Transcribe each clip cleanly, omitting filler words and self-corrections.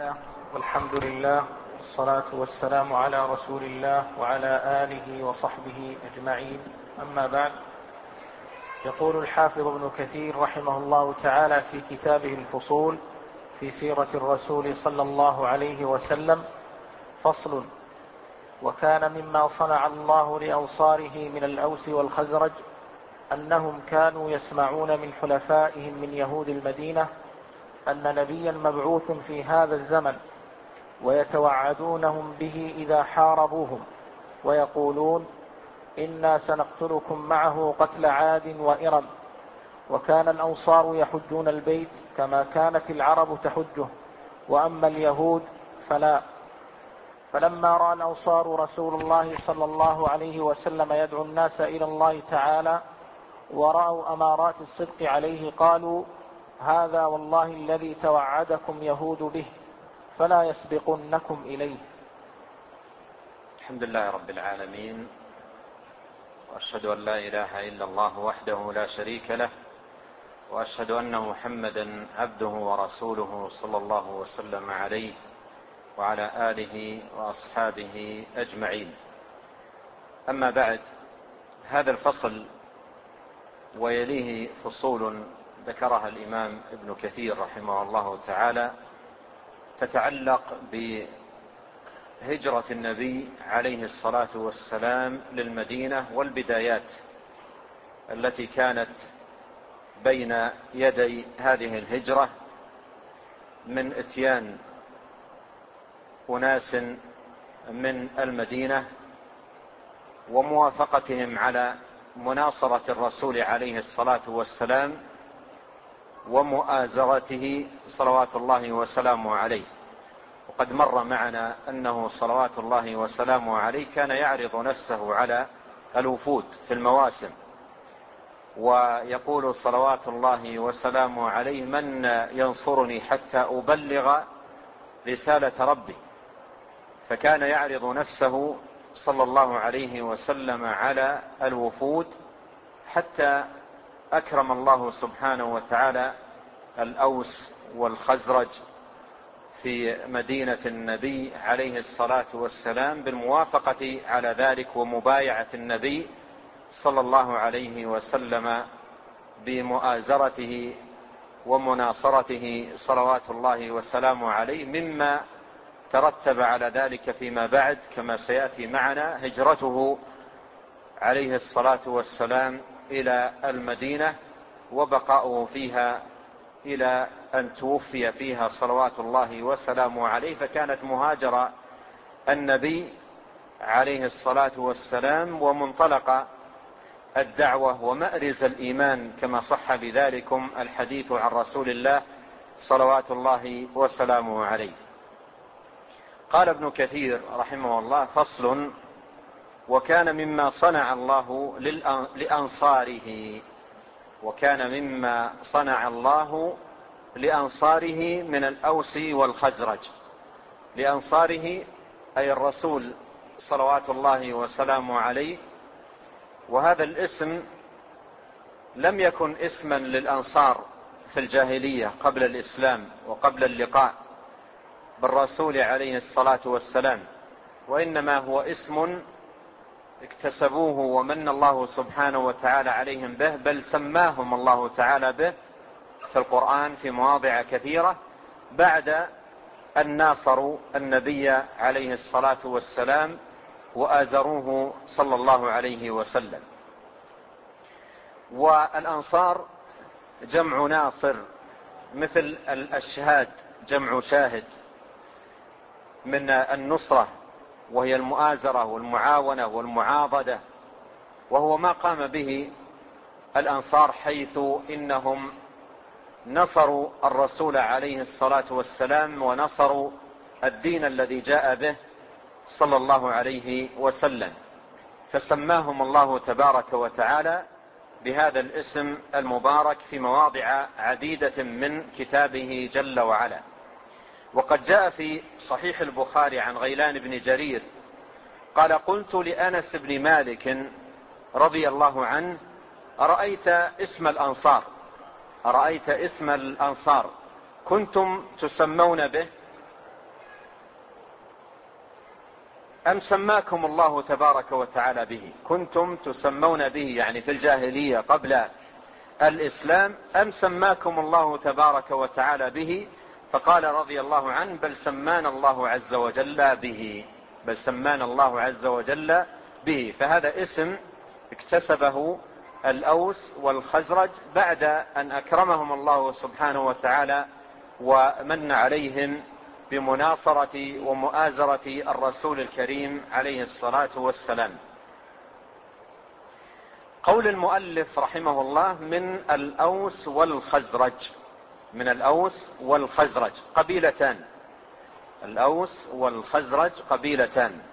والحمد لله والصلاة والسلام على رسول الله وعلى آله وصحبه أجمعين. أما بعد، يقول الحافظ ابن كثير رحمه الله تعالى في كتابه الفصول في سيرة الرسول صلى الله عليه وسلم: فصل: وكان مما صنع الله لأنصاره من الأوس والخزرج أنهم كانوا يسمعون من حلفائهم من يهود المدينة أن نبيا مبعوث في هذا الزمن، ويتوعدونهم به إذا حاربوهم، ويقولون: إنا سنقتلكم معه قتل عاد وإرم. وكان الأنصار يحجون البيت كما كانت العرب تحجه، وأما اليهود فلا. فلما رأى الأنصار رسول الله صلى الله عليه وسلم يدعو الناس إلى الله تعالى، ورأوا أمارات الصدق عليه، قالوا: هذا والله الذي توعدكم يهود به، فلا يسبقنكم إليه. الحمد لله رب العالمين، وأشهد أن لا إله إلا الله وحده لا شريك له، وأشهد أن محمدا عبده ورسوله صلى الله وسلم عليه وعلى آله وأصحابه أجمعين. أما بعد، هذا الفصل ويليه فصول ذكرها الإمام ابن كثير رحمه الله تعالى تتعلق بهجرة النبي عليه الصلاة والسلام للمدينة، والبدايات التي كانت بين يدي هذه الهجرة من إتيان أناس من المدينة وموافقتهم على مناصرة الرسول عليه الصلاة والسلام ومؤازرته صلوات الله وسلامه عليه. وقد مر معنا أنه صلوات الله وسلامه عليه كان يعرض نفسه على الوفود في المواسم، ويقول صلوات الله وسلامه عليه: من ينصرني حتى أبلغ رسالة ربي. فكان يعرض نفسه صلى الله عليه وسلم على الوفود حتى أكرم الله سبحانه وتعالى الأوس والخزرج في مدينة النبي عليه الصلاة والسلام بالموافقة على ذلك ومبايعة النبي صلى الله عليه وسلم بمؤازرته ومناصرته صلوات الله وسلامه عليه، مما ترتب على ذلك فيما بعد كما سيأتي معنا هجرته عليه الصلاة والسلام إلى المدينة وبقاؤه فيها إلى أن توفي فيها صلوات الله وسلامه عليه. فكانت مهاجر النبي عليه الصلاة والسلام ومنطلق الدعوة ومأرز الإيمان، كما صح بذلكم الحديث عن رسول الله صلوات الله وسلامه عليه. قال ابن كثير رحمه الله: فصل: وكان مما صنع الله لأنصاره. وكان مما صنع الله لأنصاره من الأوس والخزرج. لأنصاره أي الرسول صلوات الله وسلامه عليه. وهذا الاسم لم يكن اسما للأنصار في الجاهلية قبل الإسلام وقبل اللقاء بالرسول عليه الصلاة والسلام، وإنما هو اسم اكتسبوه ومن الله سبحانه وتعالى عليهم به، بل سماهم الله تعالى به في القرآن في مواضع كثيرة بعد أن ناصروا النبي عليه الصلاة والسلام وآزروه صلى الله عليه وسلم. والأنصار جمع ناصر، مثل الشهاد جمع شاهد، من النصرة وهي المؤازرة والمعاونة والمعاضدة، وهو ما قام به الأنصار، حيث إنهم نصروا الرسول عليه الصلاة والسلام ونصروا الدين الذي جاء به صلى الله عليه وسلم، فسماهم الله تبارك وتعالى بهذا الاسم المبارك في مواضع عديدة من كتابه جل وعلا. وقد جاء في صحيح البخاري عن غيلان بن جرير قال: قلت لأنس بن مالك رضي الله عنه: أرأيت اسم الأنصار كنتم تسمون به؟ أم سماكم الله تبارك وتعالى به، كنتم تسمون به يعني في الجاهلية قبل الإسلام، أم سماكم الله تبارك وتعالى به؟ فقال رضي الله عنه بل سمانا الله عز وجل به، بل سمانا الله عز وجل به. فهذا اسم اكتسبه الأوس والخزرج بعد أن أكرمهم الله سبحانه وتعالى ومن عليهم بمناصرة ومؤازرة الرسول الكريم عليه الصلاة والسلام. قول المؤلف رحمه الله من الأوس والخزرج، من الأوس والخزرج قبيلتان، الأوس والخزرج قبيلتان،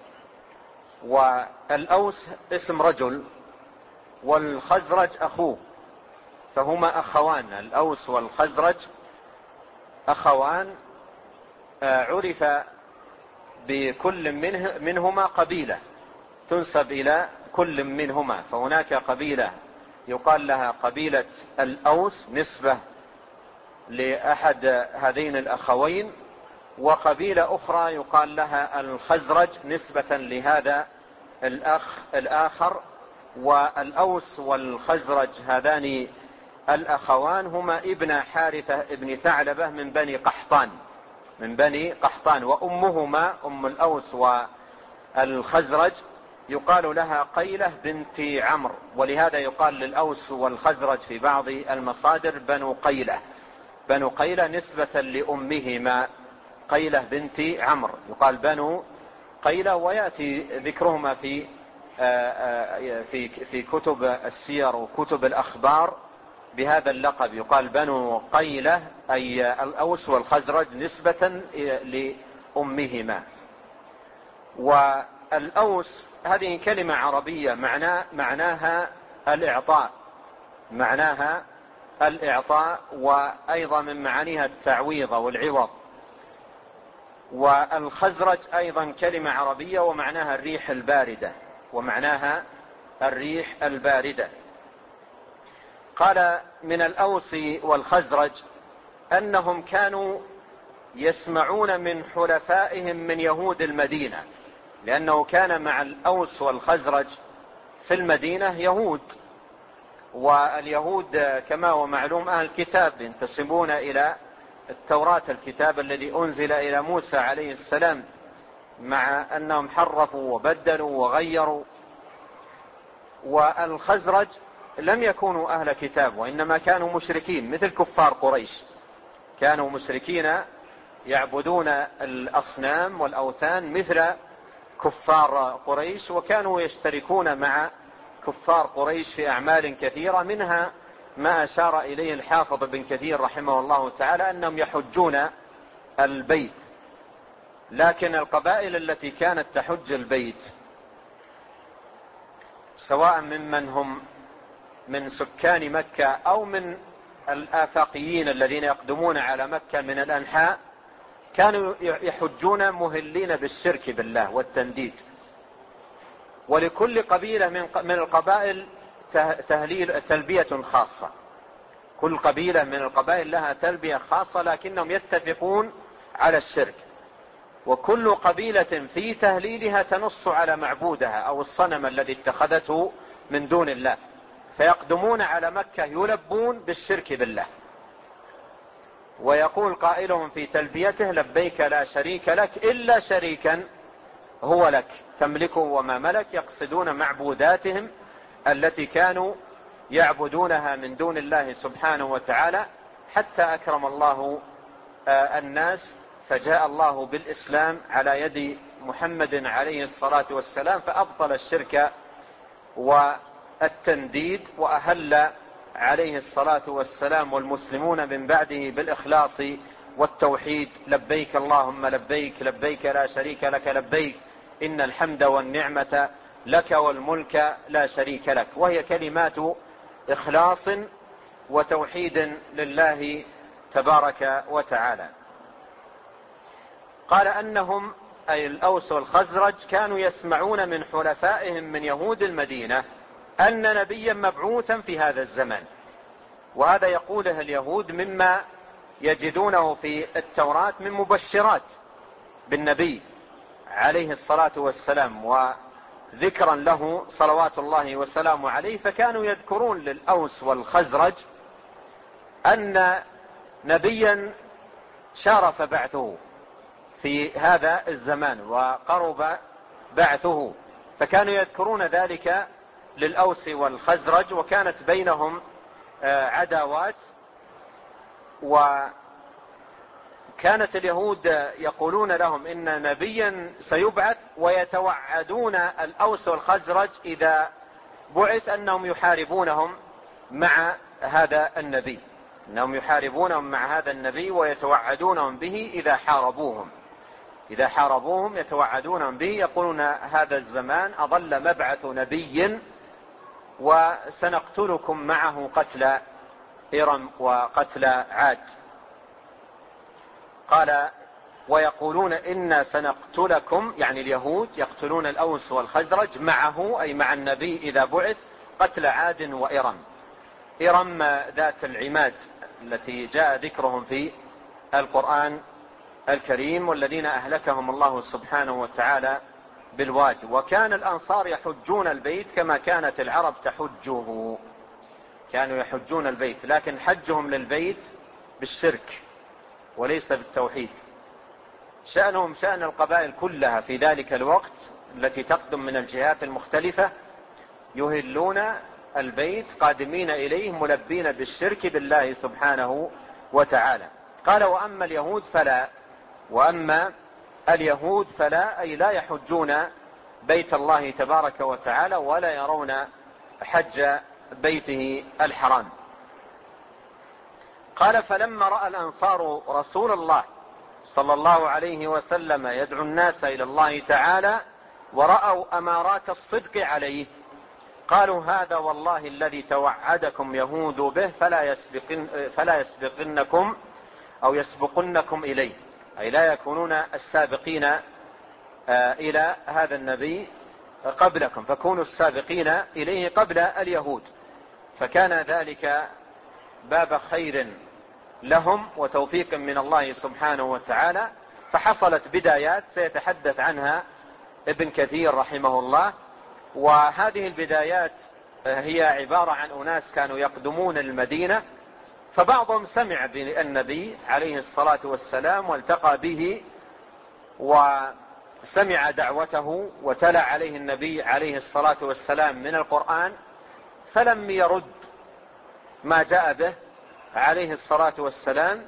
والأوس اسم رجل والخزرج أخوه، فهما أخوان، الأوس والخزرج أخوان، عرف بكل منهما قبيلة تنسب إلى كل منهما. فهناك قبيلة يقال لها قبيلة الأوس نسبة لأحد هذين الأخوين، وقبيلة أخرى يقال لها الخزرج نسبة لهذا الأخ الآخر. والأوس والخزرج هذان الأخوان هما ابن حارثة ابن ثعلبة من بني قحطان، من بني قحطان، وأمهما أم الأوس والخزرج يقال لها قيلة بنت عمرو، ولهذا يقال للأوس والخزرج في بعض المصادر بنو قيلة، بنو قيلة نسبة لأمهما قيلة بنت عمرو، يقال بنو قيلة، ويأتي ذكرهما في كتب السير وكتب الأخبار بهذا اللقب، يقال بنو قيلة أي الأوس والخزرج نسبة لأمهما. والأوس هذه كلمة عربية معناها الإعطاء، معناها الإعطاء، وأيضا من معانيها التعويض والعوض. والخزرج أيضا كلمة عربية ومعناها الريح الباردة، ومعناها الريح الباردة. قال من الأوس والخزرج أنهم كانوا يسمعون من حلفائهم من يهود المدينة، لأنه كان مع الأوس والخزرج في المدينة يهود، واليهود كما هو معلوم أهل الكتاب ينتسبون إلى التوراة، الكتاب الذي أنزل إلى موسى عليه السلام، مع أنهم حرفوا وبدلوا وغيروا. والخزرج لم يكونوا أهل كتاب، وإنما كانوا مشركين مثل كفار قريش، كانوا مشركين يعبدون الأصنام والأوثان مثل كفار قريش، وكانوا يشتركون مع كفار قريش في أعمال كثيرة، منها ما أشار إليه الحافظ بن كثير رحمه الله تعالى أنهم يحجون البيت. لكن القبائل التي كانت تحج البيت سواء ممن هم من سكان مكة أو من الآفاقيين الذين يقدمون على مكة من الأنحاء، كانوا يحجون مهلين بالشرك بالله والتنديد. ولكل قبيلة من القبائل تلبية خاصة، كل قبيلة من القبائل لها تلبية خاصة، لكنهم يتفقون على الشرك، وكل قبيلة في تهليلها تنص على معبودها أو الصنم الذي اتخذته من دون الله، فيقدمون على مكة يلبون بالشرك بالله. ويقول قائلهم في تلبيته لبيك لا شريك لك إلا شريكا هو لك تملكه وما ملك، يقصدون معبوداتهم التي كانوا يعبدونها من دون الله سبحانه وتعالى، حتى أكرم الله الناس فجاء الله بالإسلام على يد محمد عليه الصلاة والسلام، فأبطل الشرك والتنديد، وأهل عليه الصلاة والسلام والمسلمون من بعده بالإخلاص والتوحيد. لبيك اللهم لبيك، لبيك لا شريك لك لبيك، إن الحمد والنعمة لك والملك لا شريك لك، وهي كلمات إخلاص وتوحيد لله تبارك وتعالى. قال أنهم أي الأوس والخزرج كانوا يسمعون من حلفائهم من يهود المدينة أن نبيا مبعوثا في هذا الزمان، وهذا يقوله اليهود مما يجدونه في التوراة من مبشرات بالنبي عليه الصلاة والسلام وذكرا له صلوات الله وسلامه عليه، فكانوا يذكرون للأوس والخزرج أن نبيا شارف بعثه في هذا الزمان وقرب بعثه، فكانوا يذكرون ذلك للأوس والخزرج، وكانت بينهم عداوات. وكانت اليهود يقولون لهم إن نبيا سيبعث، ويتوعدون الأوس والخزرج إذا بعث أنهم يحاربونهم مع هذا النبي، أنهم يحاربونهم مع هذا النبي ويتوعدونهم به إذا حاربوهم يتوعدونهم به، يقولون هذا الزمان أظل مبعث نبي وسنقتلكم معه قتل إرم وقتل عاد. قال ويقولون إنا سنقتلكم، يعني اليهود يقتلون الأوس والخزرج معه أي مع النبي إذا بعث، قتل عاد وإرم. إرم ذات العماد التي جاء ذكرهم في القرآن الكريم، والذين أهلكهم الله سبحانه وتعالى بالواد. وكان الأنصار يحجون البيت كما كانت العرب تحجه، كانوا يحجون البيت، لكن حجهم للبيت بالشرك وليس بالتوحيد. شأنهم شأن القبائل كلها في ذلك الوقت التي تقدم من الجهات المختلفة، يهلون البيت قادمين إليه ملبين بالشرك بالله سبحانه وتعالى. قال وأما اليهود فلا أي لا يحجون بيت الله تبارك وتعالى ولا يرون حج بيته الحرام. قال فلما رأى الأنصار رسول الله صلى الله عليه وسلم يدعو الناس إلى الله تعالى ورأوا أمارات الصدق عليه، قالوا هذا والله الذي توعدكم يهود به فلا يسبقنكم أو يسبقنكم إليه، أي لا يكونون السابقين إلى هذا النبي قبلكم، فكونوا السابقين إليه قبل اليهود. فكان ذلك باب خير لهم وتوفيق من الله سبحانه وتعالى. فحصلت بدايات سيتحدث عنها ابن كثير رحمه الله، وهذه البدايات هي عبارة عن أناس كانوا يقدمون المدينة، فبعضهم سمع بالنبي عليه الصلاة والسلام والتقى به وسمع دعوته وتلا عليه النبي عليه الصلاة والسلام من القرآن، فلم يرد ما جاء به عليه الصلاة والسلام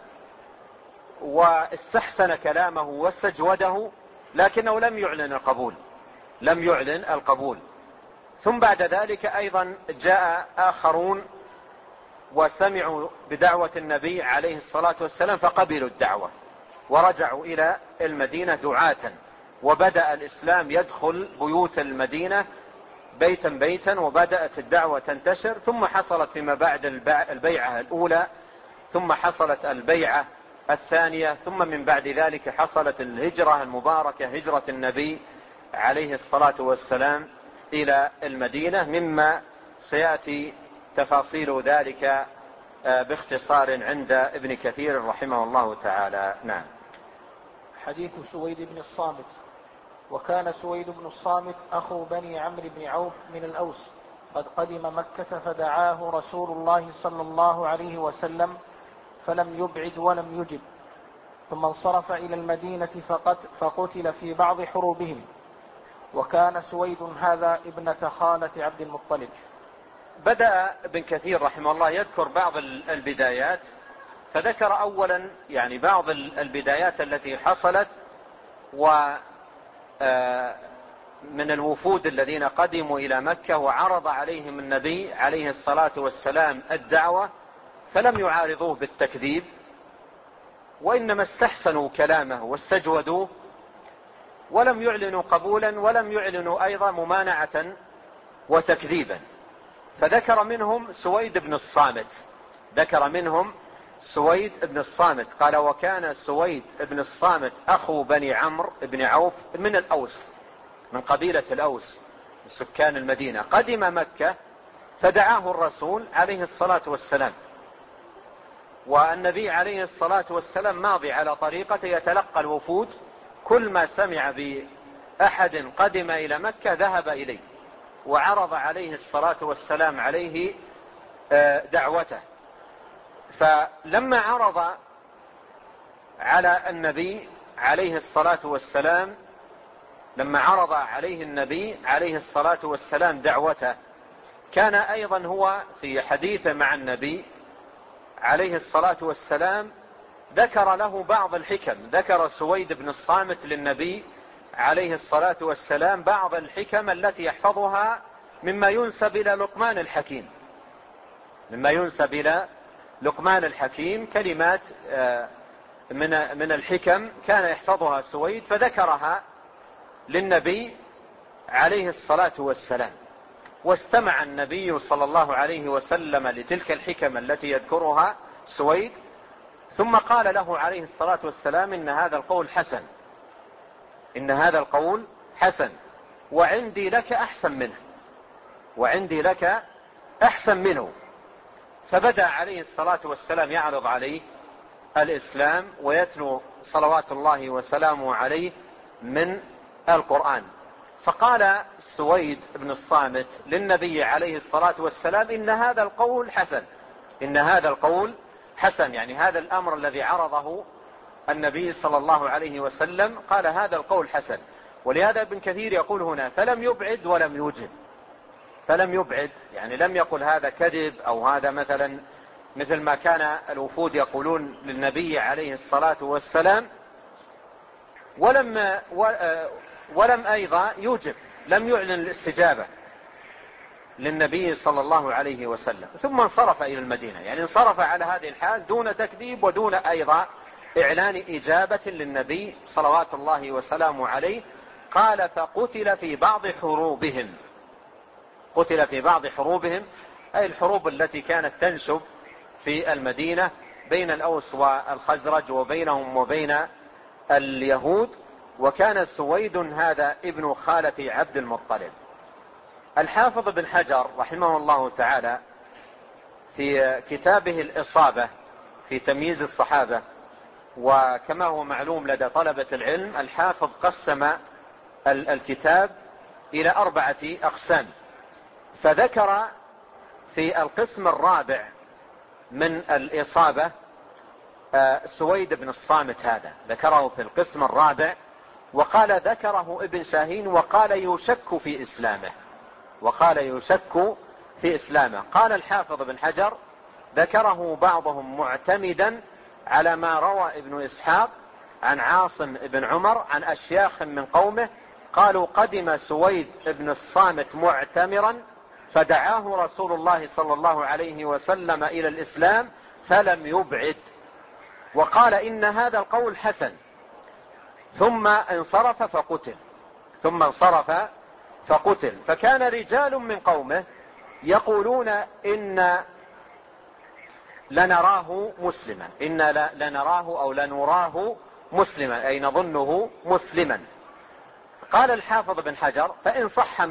واستحسن كلامه واستجوده، لكنه لم يعلن القبول. ثم بعد ذلك أيضا جاء آخرون وسمعوا بدعوة النبي عليه الصلاة والسلام فقبلوا الدعوة ورجعوا إلى المدينة دعاة، وبدأ الإسلام يدخل بيوت المدينة بيتا بيتا، وبدأت الدعوة تنتشر. ثم حصلت فيما بعد البيعة الأولى، ثم حصلت البيعة الثانية، ثم من بعد ذلك حصلت الهجرة المباركة، هجرة النبي عليه الصلاة والسلام إلى المدينة، مما سيأتي تفاصيل ذلك باختصار عند ابن كثير رحمه الله تعالى. نعم. حديث سويد بن الصامت. وكان سويد بن الصامت أخو بني عمرو بن عوف من الأوس، قد قدم مكة فدعاه رسول الله صلى الله عليه وسلم فلم يبعد ولم يجب، ثم انصرف إلى المدينة فقتل في بعض حروبهم. وكان سويد هذا ابنة خالة عبد المطلب. بدأ ابن كثير رحمه الله يذكر بعض البدايات، فذكر أولا يعني بعض البدايات التي حصلت ومن الوفود الذين قدموا إلى مكة وعرض عليهم النبي عليه الصلاة والسلام الدعوة، فلم يعارضوه بالتكذيب، وإنما استحسنوا كلامه واستجودوه، ولم يعلنوا قبولا ولم يعلنوا أيضا ممانعة وتكذيبا. فذكر منهم سويد بن الصامت، قال وكان سويد بن الصامت أخو بني عمرو بن عوف من الأوس، من قبيلة الأوس سكان المدينة، قدم مكة فدعاه الرسول عليه الصلاة والسلام، والنبي عليه الصلاة والسلام ماضي على طريقة يتلقى الوفود، كل ما سمع أحد قدم إلى مكة ذهب إليه وعرض عليه الصلاة والسلام عليه دعوته. فلما عرض على النبي عليه الصلاة والسلام دعوته، كان أيضا هو في حديثه مع النبي عليه الصلاة والسلام ذكر له بعض الحكم. ذكر سويد بن الصامت للنبي عليه الصلاة والسلام بعض الحكم التي يحفظها مما ينسب إلى لقمان الحكيم، كلمات من الحكم كان يحفظها سويد، فذكرها للنبي عليه الصلاة والسلام. واستمع النبي صلى الله عليه وسلم لتلك الحكم التي يذكرها سويد، ثم قال له عليه الصلاة والسلام: إن هذا القول حسن وعندي لك أحسن منه. فبدأ عليه الصلاة والسلام يعرض عليه الإسلام ويتلو صلوات الله وسلامه عليه من القرآن. فقال سويد بن الصامت للنبي عليه الصلاة والسلام: إن هذا القول حسن، يعني هذا الأمر الذي عرضه النبي صلى الله عليه وسلم، قال هذا القول حسن. ولهذا ابن كثير يقول هنا: فلم يبعد ولم يوجب. فلم يبعد يعني لم يقل هذا كذب أو هذا مثل ما كان الوفود يقولون للنبي عليه الصلاة والسلام، ولم أيضا يوجب، لم يعلن الاستجابة للنبي صلى الله عليه وسلم. ثم انصرف إلى المدينة، يعني انصرف على هذه الحال دون تكذيب ودون أيضا إعلان إجابة للنبي صلوات الله وسلامه عليه. قال: فقتل في بعض حروبهم، أي الحروب التي كانت تنشب في المدينة بين الأوس والخزرج وبينهم وبين اليهود. وكان سويد هذا ابن خالة عبد المطلب. الحافظ بن حجر رحمه الله تعالى في كتابه الإصابة في تمييز الصحابة، وكما هو معلوم لدى طلبة العلم، الحافظ قسم الكتاب إلى 4 أقسام. فذكر في القسم الرابع من الإصابة سويد بن الصامت، هذا ذكره في القسم الرابع، وقال ذكره ابن شاهين وقال يشك في إسلامه. قال الحافظ بن حجر: ذكره بعضهم معتمدا على ما روى ابن إسحاق عن عاصم بن عمر عن أشياخ من قومه قالوا: قدم سويد بن الصامت معتمرا فدعاه رسول الله صلى الله عليه وسلم إلى الإسلام فلم يبعد، وقال: إن هذا القول حسن. ثم انصرف فقتل. فكان رجال من قومه يقولون: إن لنراه مسلما، أي نظنه مسلما. قال الحافظ بن حجر: فإن صح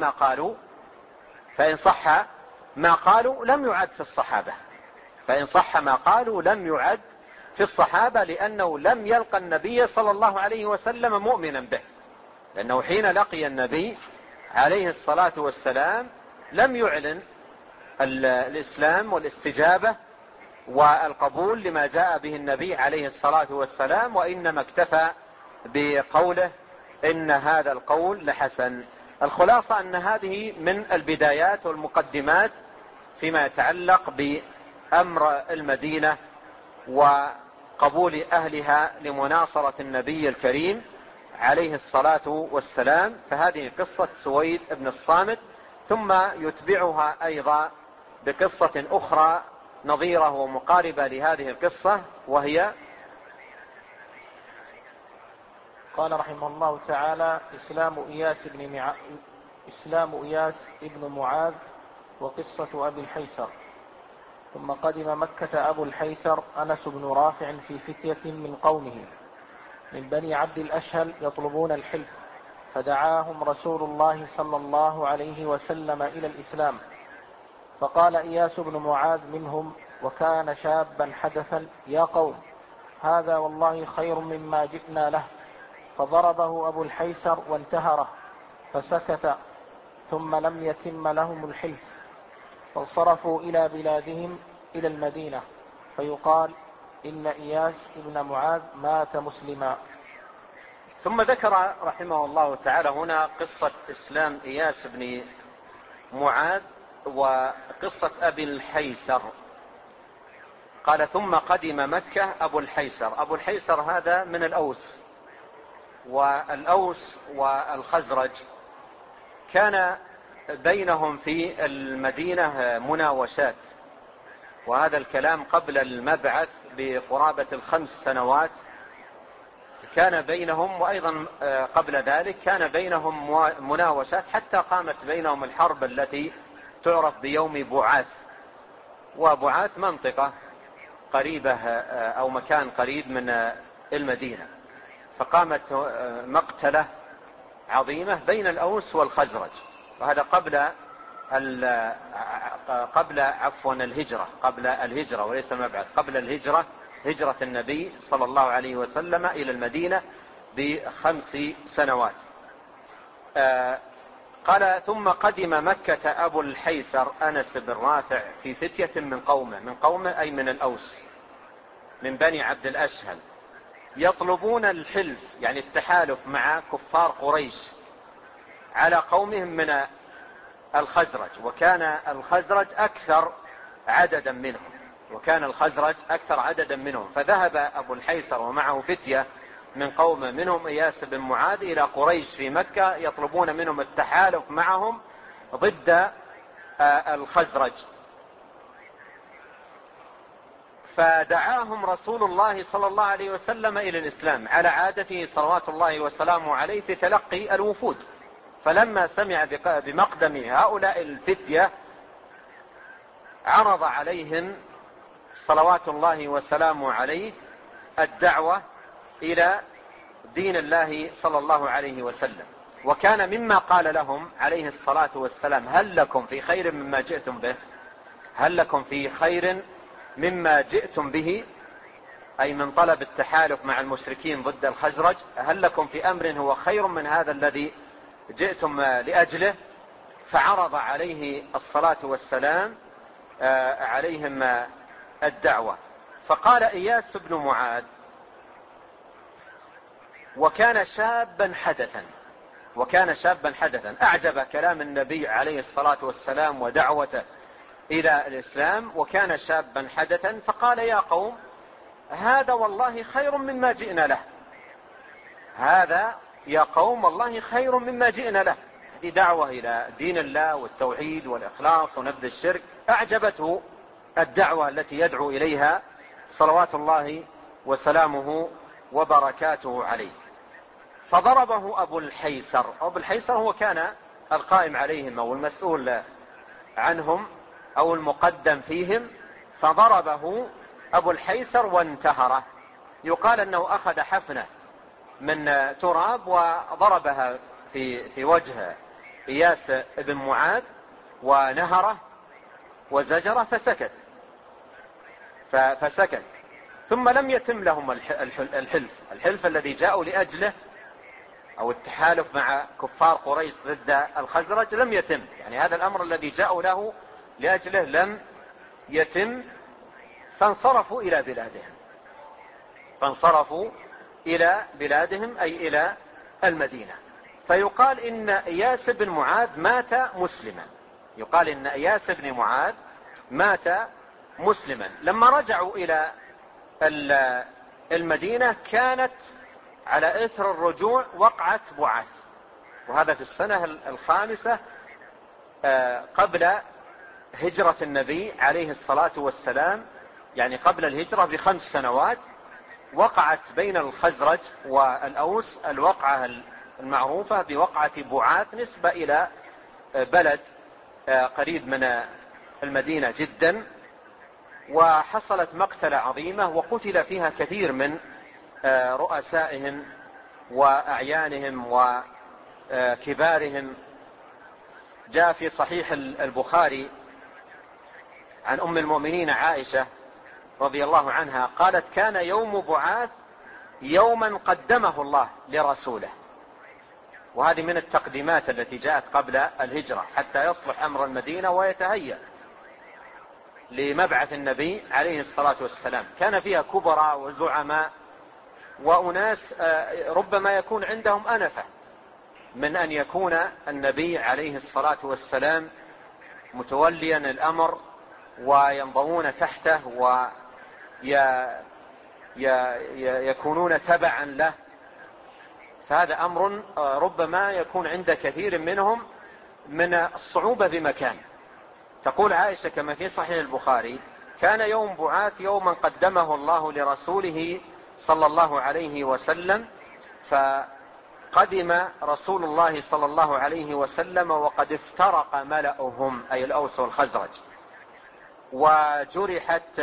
ما قالوا لم يعد في الصحابة، لأنه لم يلقى النبي صلى الله عليه وسلم مؤمنا به، لأنه حين لقي النبي عليه الصلاة والسلام لم يعلن الإسلام والاستجابة والقبول لما جاء به النبي عليه الصلاة والسلام، وإنما اكتفى بقوله: إن هذا القول لحسن. الخلاصة أن هذه من البدايات والمقدمات فيما يتعلق بأمر المدينة وقبول أهلها لمناصرة النبي الكريم عليه الصلاة والسلام. فهذه قصة سويد بن الصامت، ثم يتبعها أيضا بقصة أخرى نظيرة ومقاربة لهذه القصة، وهي: قال رحمه الله تعالى: إسلام إياس بن معاذ وقصة أبي الحيسر. ثم قدم مكة أبو الحيسر أنس بن رافع في فتية من قومه من بني عبد الأشهل يطلبون الحلف، فدعاهم رسول الله صلى الله عليه وسلم إلى الإسلام. فقال إياس بن معاذ منهم وكان شابا حدثا: يا قوم، هذا والله خير مما جئنا له. فضربه أبو الحيسر وانتهره فسكت، ثم لم يتم لهم الحلف، فانصرفوا إلى بلادهم إلى المدينة، فيقال إن إياس بن معاذ مات مسلما. ثم ذكر رحمه الله تعالى هنا قصة إسلام إياس بن معاذ وقصة أبي الحيسر. قال ثم قدم مكة أبو الحيسر. أبو الحيسر هذا من الأوس، والأوس والخزرج كان بينهم في المدينة مناوشات، وهذا الكلام قبل المبعث بقرابة 5 سنوات كان بينهم، وأيضا قبل ذلك كان بينهم مناوشات حتى قامت بينهم الحرب التي تعرف بيوم بعاث. وبعاث منطقة قريبة أو مكان قريب من المدينة، فقامت مقتلة عظيمة بين الأوس والخزرج، وهذا قبل الهجرة، قبل الهجرة وليس المبعث، قبل الهجرة، هجرة النبي صلى الله عليه وسلم إلى المدينة ب5 سنوات. قال ثم قدم مكة أبو الحيسر أنس بن رافع في فتية من قومه أي من الأوس من بني عبد الأشهل، يطلبون الحلف يعني التحالف مع كفار قريش على قومهم من الخزرج، وكان الخزرج أكثر عددا منهم، فذهب أبو الحيسر ومعه فتية من قومه منهم إياس بن معاذ إلى قريش في مكة يطلبون منهم التحالف معهم ضد الخزرج. فدعاهم رسول الله صلى الله عليه وسلم إلى الإسلام على عادته صلوات الله وسلامه عليه في تلقي الوفود. فلما سمع بمقدم هؤلاء الفتية عرض عليهم صلوات الله وسلامه عليه الدعوة إلى دين الله صلى الله عليه وسلم. وكان مما قال لهم عليه الصلاة والسلام هل لكم في خير مما جئتم به؟ هل لكم في خير مما جئتم به، أي من طلب التحالف مع المشركين ضد الخزرج، هل لكم في أمر هو خير من هذا الذي جئتم لأجله؟ فعرض عليه الصلاة والسلام عليهم الدعوة. فقال إياس بن معاذ وكان شابا حدثا أعجب كلام النبي عليه الصلاة والسلام ودعوته إلى الإسلام، وكان شابا حدثا، فقال يا قوم هذا والله خير مما جئنا له، هذا يا قوم والله خير مما جئنا له. هذه دعوة إلى دين الله والتوحيد والإخلاص ونبذ الشرك. أعجبته الدعوة التي يدعو إليها صلوات الله وسلامه وبركاته عليه. فضربه أبو الحيسر هو كان القائم عليهم أو المسؤول عنهم أو المقدم فيهم، فضربه أبو الحيسر وانتهره. يقال أنه أخذ حفنة من تراب وضربها في وجه إياس بن معاذ ونهره وزجره فسكت. ثم لم يتم لهم الحلف الذي جاءوا لأجله أو التحالف مع كفار قريش ضد الخزرج لم يتم، يعني هذا الأمر الذي جاءوا له لأجله لم يتم. فانصرفوا إلى بلادهم أي إلى المدينة. فيقال إن إياس بن معاذ مات مسلما. لما رجعوا إلى المدينة كانت على إثر الرجوع وقعة بعاث، وهذا في السنة 5 قبل هجرة النبي عليه الصلاة والسلام، يعني قبل الهجرة ب5 سنوات. وقعت بين الخزرج والأوس الوقعة المعروفة بوقعة بعاث، نسبة إلى بلد قريب من المدينة جدا، وحصلت مقتلة عظيمة وقتل فيها كثير من رؤسائهم وأعيانهم وكبارهم. جاء في صحيح البخاري عن أم المؤمنين عائشة رضي الله عنها قالت كان يوم بعاث يوما قدمه الله لرسوله، وهذه من التقديمات التي جاءت قبل الهجرة حتى يصلح أمر المدينة ويتهيأ لمبعث النبي عليه الصلاة والسلام. كان فيها كبراء وزعماء وأناس ربما يكون عندهم أنفة من أن يكون النبي عليه الصلاة والسلام متوليا الأمر وينضمون تحته ويكونون تبعا له. فهذا أمر ربما يكون عند كثير منهم من الصعوبة بمكان. تقول عائشة كما في صحيح البخاري: كان يوم بعاث يوما قدمه الله لرسوله صلى الله عليه وسلم، فقدم رسول الله صلى الله عليه وسلم وقد افترق ملأهم أي الأوس والخزرج، وجرحت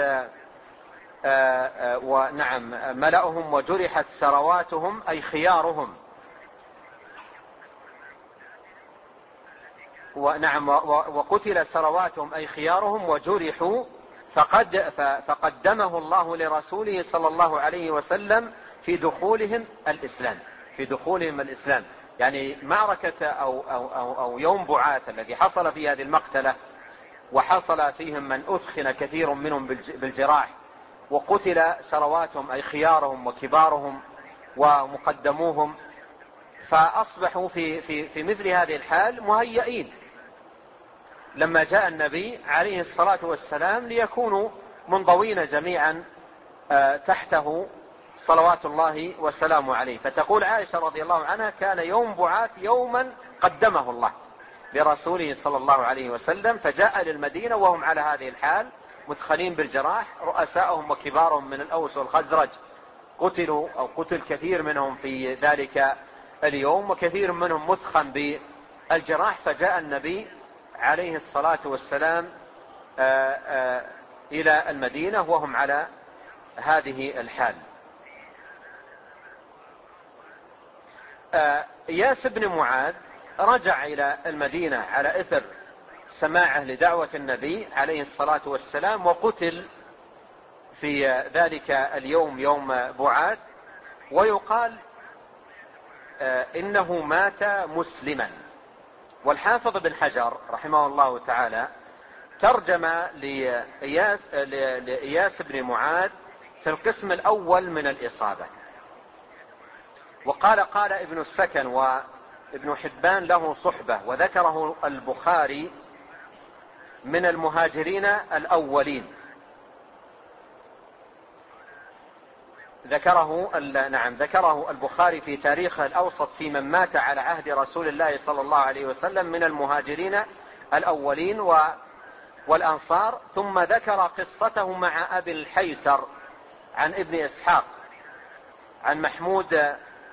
ملأهم وجرحت سرواتهم أي خيارهم، وقتل سرواتهم أي خيارهم وجرحوا، فقدمه الله لرسوله صلى الله عليه وسلم في دخولهم الإسلام. يعني معركة أو يوم بعاث الذي حصل في هذه المقتلة وحصل فيهم من أثخن كثير منهم بالجراح وقتل سرواتهم أي خيارهم وكبارهم ومقدموهم، فأصبحوا في مثل هذه الحال مهيئين لما جاء النبي عليه الصلاة والسلام ليكونوا منضوين جميعا تحته صلوات الله وسلامه عليه. فتقول عائشة رضي الله عنها: كان يوم بعاث يوما قدمه الله لرسوله صلى الله عليه وسلم، فجاء للمدينة وهم على هذه الحال مثخنين بالجراح، رؤساءهم وكبارهم من الأوس والخزرج قتلوا أو قتل كثير منهم في ذلك اليوم، وكثير منهم مثخن بالجراح. فجاء النبي عليه الصلاة والسلام إلى المدينة وهم على هذه الحال. إياس بن معاذ رجع إلى المدينة على إثر سماعه لدعوة النبي عليه الصلاة والسلام، وقتل في ذلك اليوم يوم بعاث، ويقال إنه مات مسلما. والحافظ بن حجر رحمه الله تعالى ترجم لإياس بن معاذ في القسم الأول من الإصابة، وقال ابن السكن وابن حبان له صحبة، وذكره البخاري من المهاجرين الأولين. ذكره البخاري في تاريخه الأوسط في من مات على عهد رسول الله صلى الله عليه وسلم من المهاجرين الأولين والأنصار. ثم ذكر قصته مع أبي الحيسر عن ابن إسحاق عن محمود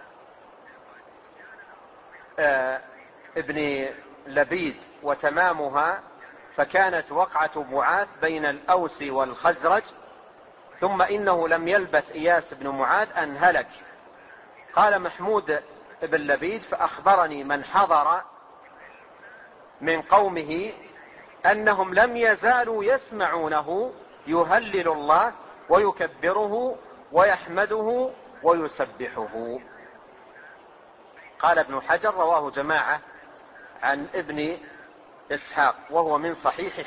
ابن لبيد وتمامها: فكانت وقعة بعاث بين الأوس والخزرج، ثم إنه لم يلبث إياس بن معاذ أن هلك. قال محمود بن لبيد: فأخبرني من حضر من قومه أنهم لم يزالوا يسمعونه يهلل الله ويكبره ويحمده ويسبحه. قال ابن حجر: رواه جماعة عن ابن إسحاق وهو من صحيح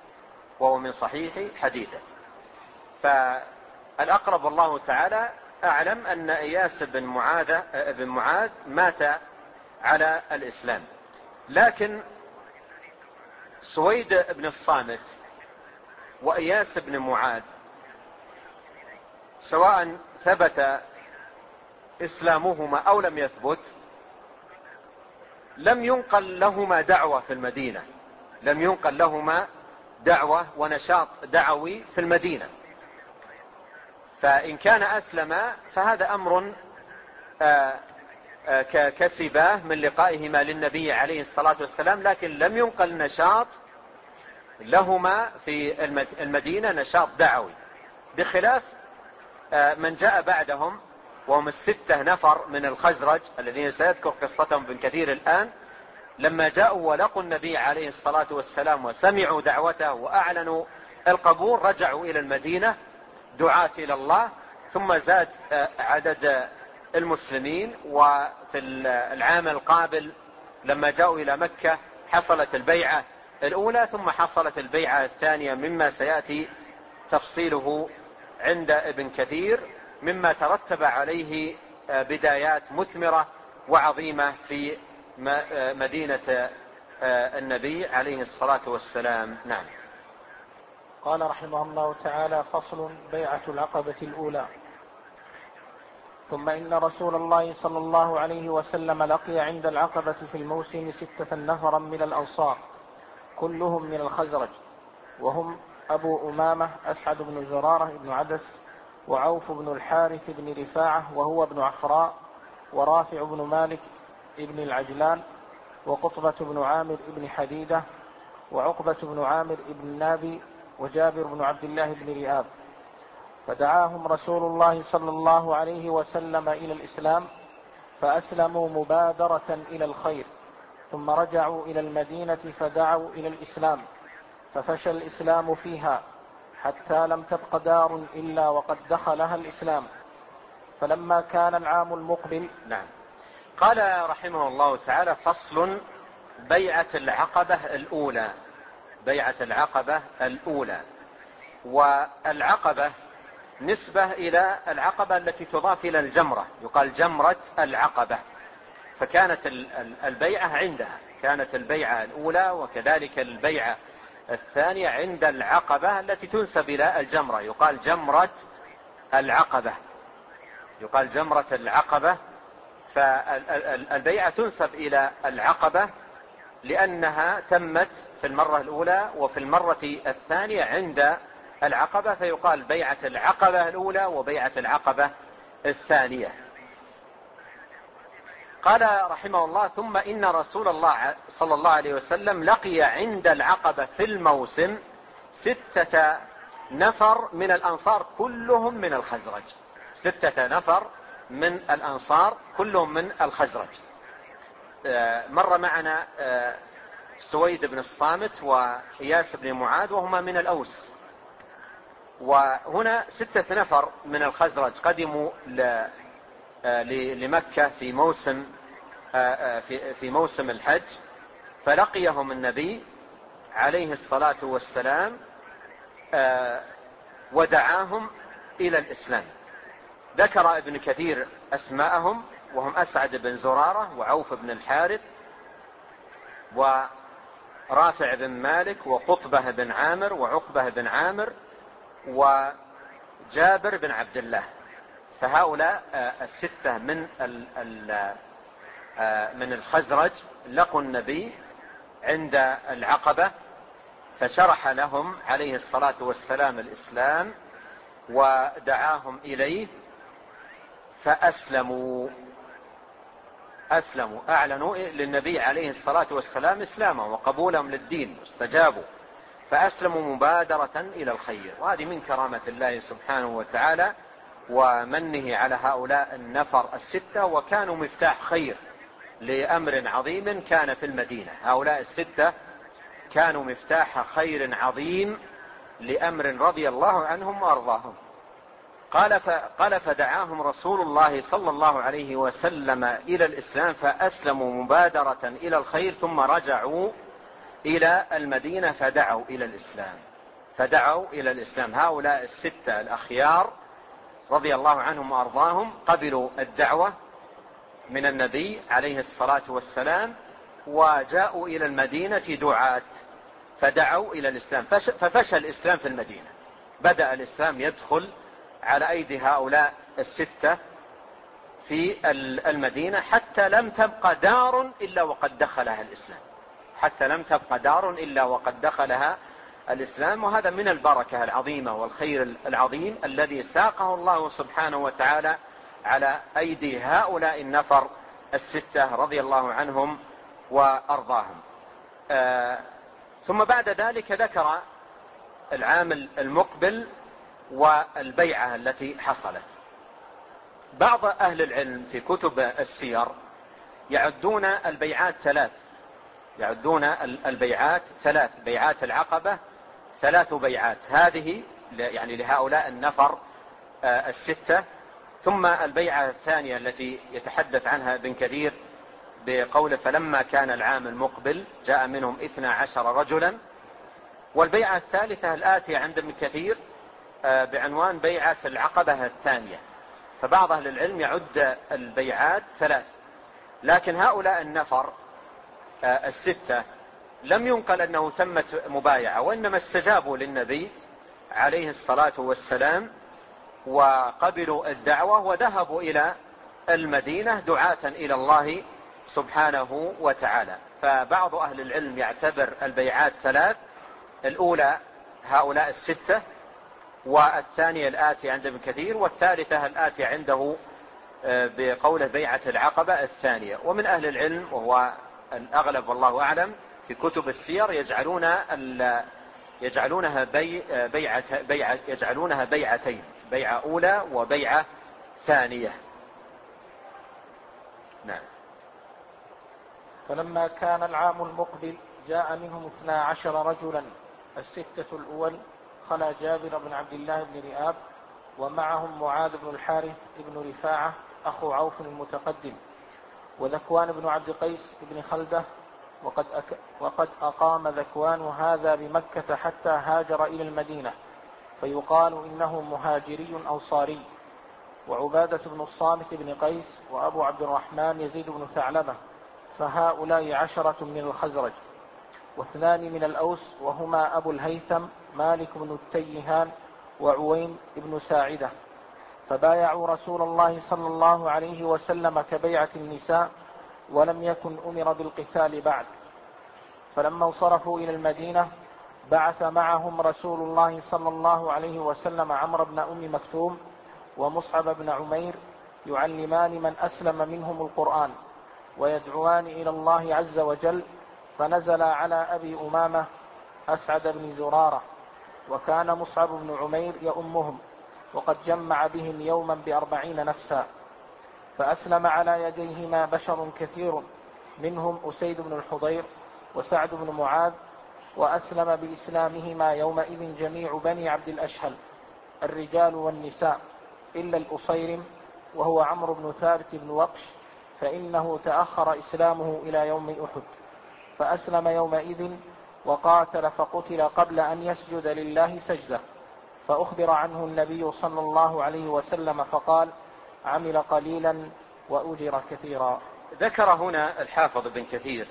حديثه. فالأقرب والله تعالى أعلم أن إياس بن معاذ مات على الإسلام. لكن سويد بن الصامت وإياس بن معاذ سواء ثبت إسلامهما أو لم يثبت لم ينقل لهما دعوة في المدينة، لم ينقل لهما دعوة ونشاط دعوي في المدينة. فإن كان أسلم فهذا أمر كسباه من لقائهما للنبي عليه الصلاة والسلام، لكن لم ينقل نشاط لهما في المدينة، نشاط دعوي، بخلاف من جاء بعدهم وهم 6 نفر من الخزرج الذين سيذكر قصتهم ابن كثير الآن. لما جاءوا ولقوا النبي عليه الصلاة والسلام وسمعوا دعوته وأعلنوا القبول رجعوا إلى المدينة دعاة إلى الله، ثم زاد عدد المسلمين. وفي العام القابل لما جاءوا إلى مكة حصلت البيعة الأولى، ثم حصلت البيعة الثانية مما سيأتي تفصيله عند ابن كثير، مما ترتب عليه بدايات مثمرة وعظيمة في مدينة النبي عليه الصلاة والسلام. نعم. قال رحمه الله تعالى: فصل: بيعة العقبة الأولى. ثم إن رسول الله صلى الله عليه وسلم لقي عند العقبة في الموسم 6 نفرا من الأنصار كلهم من الخزرج، وهم أبو أمامة أسعد بن زرارة بن عدس، وعوف بن الحارث بن رفاعة وهو ابن عفراء، ورافع بن مالك بن العجلان، وقطبة بن عامر بن حديدة، وعقبة بن عامر بن نابي، وجابر بن عبد الله بن رئاب. فدعاهم رسول الله صلى الله عليه وسلم إلى الإسلام، فأسلموا مبادرة إلى الخير، ثم رجعوا إلى المدينة فدعوا إلى الإسلام، ففشى الإسلام فيها حتى لم تبق دار إلا وقد دخلها الإسلام. فلما كان العام المقبل. نعم. قال رحمه الله تعالى: فصل: بيعة العقبة الأولى. بيعة العقبة الأولى. والعقبة نسبة إلى العقبة التي تضاف إلى الجمرة، يقال جمرة العقبة، فكانت البيعة عندها، كانت البيعة الأولى وكذلك البيعة الثانية عند العقبة التي تنسب إلى الجمرة، يقال جمرة العقبة، يقال جمرة العقبة. فالبيعة تنسب إلى العقبة لأنها تمت في المرة الأولى وفي المرة الثانية عند العقبة، فيقال بيعة العقبة الأولى وبيعة العقبة الثانية. قال رحمه الله: ثم إن رسول الله صلى الله عليه وسلم لقي عند العقبة في الموسم 6 نفر من الأنصار كلهم من الخزرج. 6 نفر من الأنصار كلهم من الخزرج. مر معنا سويد بن الصامت وإياس بن معاذ وهما من الأوس. وهنا 6 نفر من الخزرج قدموا لمكة في موسم الحج، فلقيهم النبي عليه الصلاة والسلام ودعاهم إلى الإسلام. ذكر ابن كثير أسماءهم، وهم أسعد بن زرارة، وعوف بن الحارث، ورافع بن مالك، وقطبة بن عامر، وعقبة بن عامر، وجابر بن عبد الله. فهؤلاء 6 من الخزرج لقوا النبي عند العقبة، فشرح لهم عليه الصلاة والسلام الإسلام ودعاهم إليه، فأسلموا. أعلنوا للنبي عليه الصلاة والسلام إسلامهم وقبولهم للدين، استجابوا، فأسلموا مبادرة إلى الخير. وهذه من كرامة الله سبحانه وتعالى ومنه على هؤلاء النفر 6، وكانوا مفتاح خير لأمر عظيم كان في المدينة. هؤلاء 6 كانوا مفتاح خير عظيم لأمر رضي الله عنهم وأرضاهم. قال: فدعاهم رسول الله صلى الله عليه وسلم إلى الإسلام، فأسلموا مبادرة إلى الخير، ثم رجعوا إلى المدينة فدعوا إلى الإسلام. هؤلاء 6 الأخيار رضي الله عنهم وأرضاهم قبلوا الدعوة من النبي عليه الصلاة والسلام، وجاءوا إلى المدينة دعاة، فدعوا إلى الإسلام، ففشى الإسلام في المدينة. بدأ الإسلام يدخل على أيدي هؤلاء 6 في المدينة، حتى لم تبقى دار إلا وقد دخلها الإسلام. وهذا من البركة العظيمة والخير العظيم الذي ساقه الله سبحانه وتعالى على أيدي هؤلاء النفر 6 رضي الله عنهم وأرضاهم. ثم بعد ذلك ذكر العام المقبل والبيعة التي حصلت. بعض أهل العلم في كتب السير يعدون البيعات 3، بيعات العقبة 3 بيعات. هذه يعني لهؤلاء النفر 6، ثم البيعة الثانية التي يتحدث عنها ابن كثير بقوله فلما كان العام المقبل جاء منهم 12 رجلا. والبيعة الثالثة الآتية عند ابن كثير بعنوان بيعة العقبة الثانية. فبعض أهل العلم يعد البيعات 3، لكن هؤلاء النفر 6 لم ينقل أنه تمت مبايعة، وإنما استجابوا للنبي عليه الصلاة والسلام وقبلوا الدعوة وذهبوا إلى المدينة دعاة إلى الله سبحانه وتعالى. فبعض أهل العلم يعتبر البيعات 3، الأولى هؤلاء 6، والثانية الآتية عند ابن كثير، والثالثة الآتية عنده بقوله بيعة العقبة الثانية. ومن أهل العلم وهو الأغلب والله أعلم في كتب السير يجعلونها بيعتين، بيعة أولى وبيعة ثانية. نعم. فلما كان العام المقبل جاء منهم 12 رجلا. 6 الأول خلا جابر بن عبد الله بن رئاب، ومعهم معاذ بن الحارث بن رفاعة أخو عوف المتقدم، وذكوان بن عبد قيس بن خلدة، وقد أقام ذكوان هذا بمكة حتى هاجر إلى المدينة، فيقال إنه مهاجري أنصاري. وعبادة بن الصامت بن قيس، وأبو عبد الرحمن يزيد بن ثعلبة، فهؤلاء 10 من الخزرج، و2 من الأوس، وهما أبو الهيثم مالك بن التيهان وعويم بن ساعدة، فبايعوا رسول الله صلى الله عليه وسلم كبيعة النساء، ولم يكن أمر بالقتال بعد. فلما انصرفوا إلى المدينة بعث معهم رسول الله صلى الله عليه وسلم عمرو بن أم مكتوم ومصعب بن عمير يعلمان من أسلم منهم القرآن ويدعوان إلى الله عز وجل، فنزل على أبي أمامة أسعد بن زرارة، وكان مصعب بن عمير يؤمهم، وقد جمع بهم يوما ب40 نفسا. فأسلم على يديهما بشر كثير، منهم أسيد بن الحضير وسعد بن معاذ، وأسلم بإسلامهما يومئذ جميع بني عبد الأشهل الرجال والنساء، إلا الأصيرم وهو عمرو بن ثابت بن وقش، فإنه تأخر إسلامه إلى يوم أحد، فأسلم يومئذ وقاتل فقتل قبل أن يسجد لله سجدة. فأخبر عنه النبي صلى الله عليه وسلم فقال: عمل قليلا وأجر كثيرا. ذكر هنا الحافظ بن كثير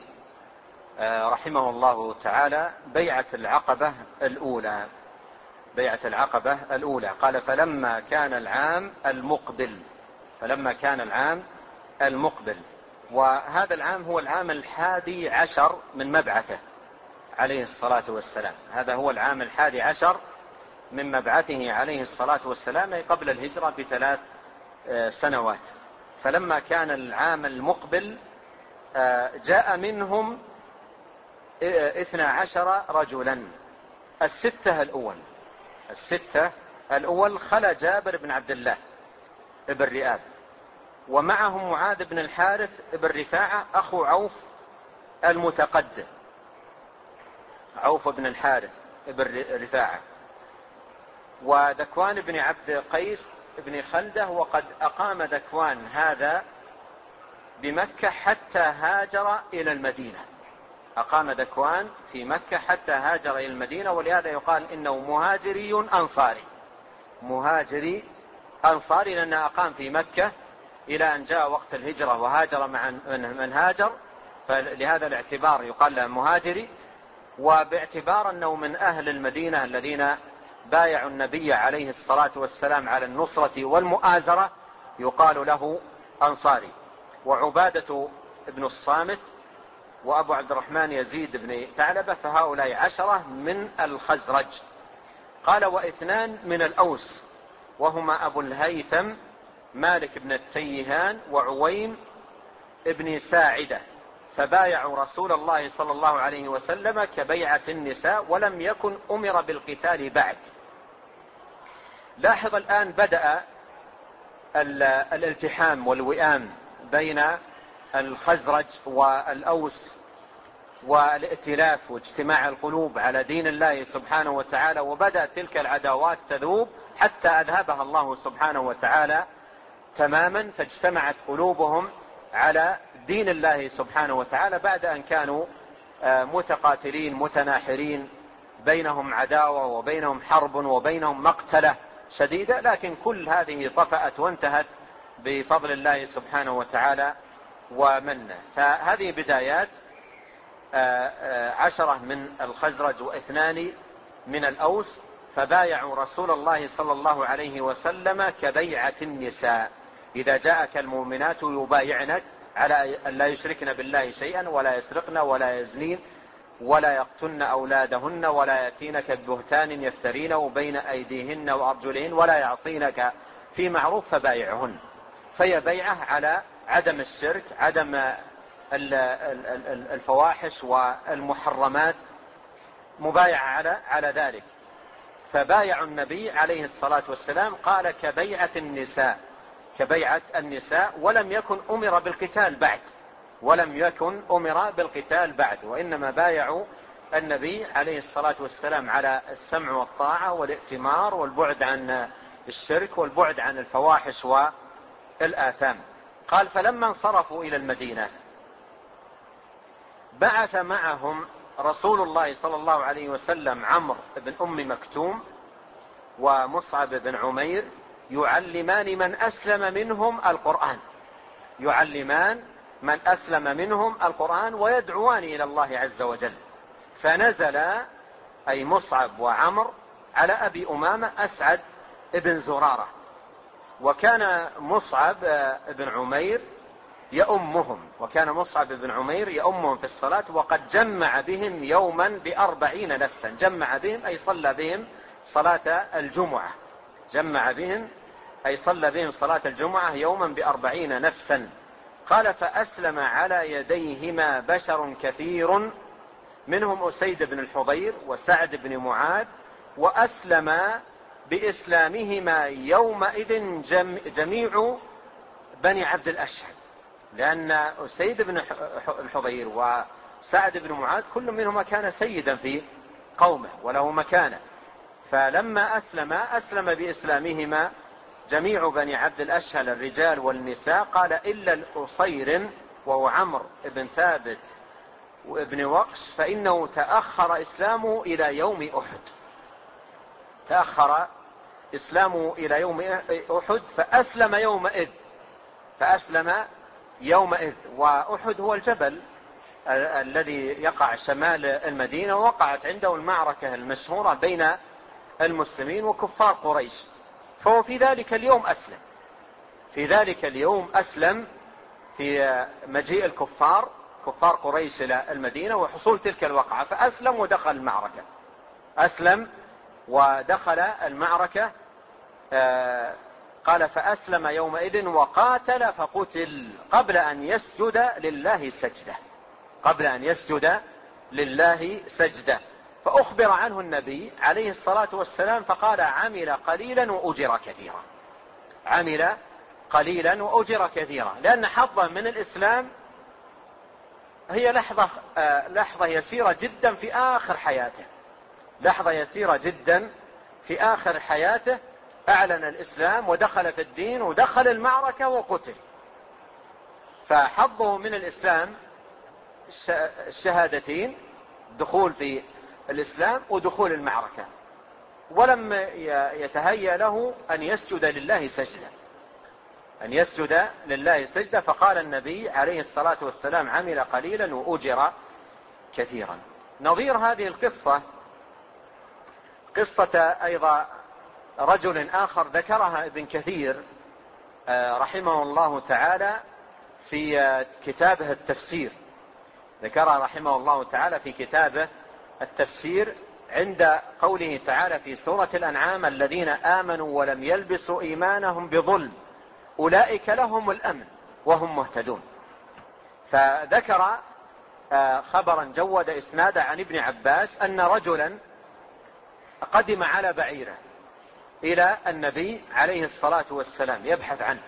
رحمه الله تعالى بيعة العقبة الأولى. بيعة العقبة الأولى قال فلما كان العام المقبل. فلما كان العام المقبل، وهذا العام هو العام 11 من مبعثه عليه الصلاة والسلام. هذا هو العام 11 من مبعثه عليه الصلاة والسلام، أي قبل الهجرة ب3 سنوات. فلما كان العام المقبل جاء منهم 12 رجلا. الستة الأول خلا جابر بن عبد الله بن رئاب، ومعهم معاذ بن الحارث بن رفاعة أخو عوف المتقدم، عوف بن الحارث بن رفاعة، وذكوان بن عبد قيس بن خلدة، وقد أقام ذكوان هذا بمكة حتى هاجر إلى المدينة. أقام ذكوان في مكة حتى هاجر إلى المدينة، ولهذا يقال إنه مهاجري أنصاري. مهاجري أنصاري لأنه أقام في مكة إلى أن جاء وقت الهجرة وهاجر مع من هاجر، فلهذا الاعتبار يقال له مهاجري. وباعتبار أنه من أهل المدينة الذين بايعوا النبي عليه الصلاة والسلام على النصرة والمؤازرة يقال له أنصاري. وعبادة بن الصامت وأبو عبد الرحمن يزيد بن ثعلبة، فهؤلاء 10 من الخزرج. قال و2 من الأوس، وهما أبو الهيثم مالك بن التيهان وعويم ابن ساعدة، فبايعوا رسول الله صلى الله عليه وسلم كبيعة النساء، ولم يكن أمر بالقتال بعد. لاحظ الآن بدأ الالتحام والوئام بين الخزرج والأوس، والائتلاف واجتماع القلوب على دين الله سبحانه وتعالى، وبدأت تلك العداوات تذوب حتى أذهبها الله سبحانه وتعالى تماما، فاجتمعت قلوبهم على دين الله سبحانه وتعالى بعد أن كانوا متقاتلين متناحرين، بينهم عداوة وبينهم حرب وبينهم مقتلة شديدة، لكن كل هذه طفأت وانتهت بفضل الله سبحانه وتعالى ومنه. فهذه بدايات 10 من الخزرج و2 من الأوس، فبايعوا رسول الله صلى الله عليه وسلم كبيعة النساء. إذا جاءك المؤمنات يبايعنك على أن لا يشركن بالله شيئا ولا يسرقن ولا يزنين ولا يقتلن أولادهن ولا يأتينك ببهتان يفترينه بين أيديهن وأرجلهن ولا يعصينك في معروف فبايعهن. فهي بيعة على عدم الشرك، عدم الفواحش والمحرمات، مبايعة على ذلك. فبايعوا النبي عليه الصلاة والسلام، قال كبيعة النساء، كبيعة النساء، ولم يكن أمر بالقتال بعد، ولم يكن أمر بالقتال بعد، وإنما بايعوا النبي عليه الصلاة والسلام على السمع والطاعة والائتمار والبعد عن الشرك والبعد عن الفواحش والآثام. قال فلما انصرفوا إلى المدينة بعث معهم رسول الله صلى الله عليه وسلم عمرو بن أم مكتوم ومصعب بن عمير يعلمان من أسلم منهم القرآن، يعلمان من أسلم منهم القرآن ويدعوان إلى الله عز وجل. فنزل أي مصعب وعمر على أبي أمامة أسعد بن زرارة، وكان مصعب بن عمير يؤمهم، وكان مصعب بن عمير يؤمهم في الصلاة، وقد جمع بهم يوما ب40 نفسا، جمع بهم أي صلى بهم صلاة الجمعة، جمع بهم أي صلى بهم صلاة الجمعة يوما ب40 نفسا. قال فأسلم على يديهما بشر كثير، منهم أسيد بن الحضير وسعد بن معاذ، وأسلم بإسلامهما يومئذ جميع بني عبد الأشهل، لأن أسيد بن الحضير وسعد بن معاذ كل منهما كان سيدا في قومه وله مكانة. فلما أسلم بإسلامهما جميع بني عبد الأشهل الرجال والنساء. قال إلا الأصير وهو عمرو بن ثابت وابن وقش، فإنه تأخر إسلامه إلى يوم أحد، تأخر إسلامه إلى يوم أحد فأسلم يومئذ، فأسلم يومئذ. وأحد هو الجبل الذي يقع شمال المدينة، ووقعت عنده المعركة المشهورة بين المسلمين وكفار قريش، فهو في ذلك اليوم أسلم، في ذلك اليوم أسلم في مجيء الكفار كفار قريش إلى المدينة وحصول تلك الوقعة، فأسلم ودخل المعركة، أسلم ودخل المعركة. قال فأسلم يومئذ وقاتل فقتل قبل أن يسجد لله سجدة، قبل أن يسجد لله سجدة. فأخبر عنه النبي عليه الصلاة والسلام فقال عمل قليلا وأجر كثيرا، عمل قليلا وأجر كثيرا، لأن حظا من الإسلام هي لحظة يسيرة جدا في آخر حياته، لحظة يسيرة جدا في آخر حياته، أعلن الإسلام ودخل في الدين ودخل المعركة وقتل. فحظه من الإسلام الشهادتين، دخول في الإسلام ودخول المعركة، ولم يتهيأ له أن يسجد لله سجدة، أن يسجد لله سجدة. فقال النبي عليه الصلاة والسلام عمل قليلا وأجر كثيرا. نظير هذه القصة قصة أيضا رجل آخر ذكرها ابن كثير رحمه الله تعالى في كتابه التفسير، ذكرها رحمه الله تعالى في كتابه التفسير عند قوله تعالى في سورة الأنعام الذين آمنوا ولم يلبسوا إيمانهم بظلم أولئك لهم الأمن وهم مهتدون. فذكر خبرا جود إسناده عن ابن عباس أن رجلا قدم على بعيره إلى النبي عليه الصلاة والسلام يبحث عنه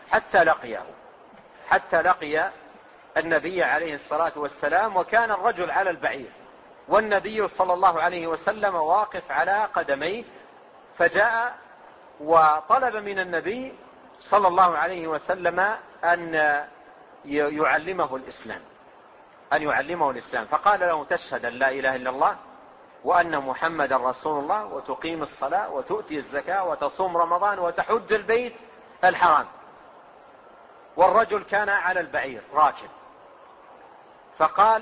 حتى لقي النبي عليه الصلاة والسلام، وكان الرجل على البعير والنبي صلى الله عليه وسلم واقف على قدميه، فجاء وطلب من النبي صلى الله عليه وسلم أن يعلمه الإسلام، فقال له: تشهد أن لا إله إلا الله وأن محمد رسول الله، وتقيم الصلاة، وتؤتي الزكاة، وتصوم رمضان، وتحج البيت الحرام. والرجل كان على البعير راكب، فقال: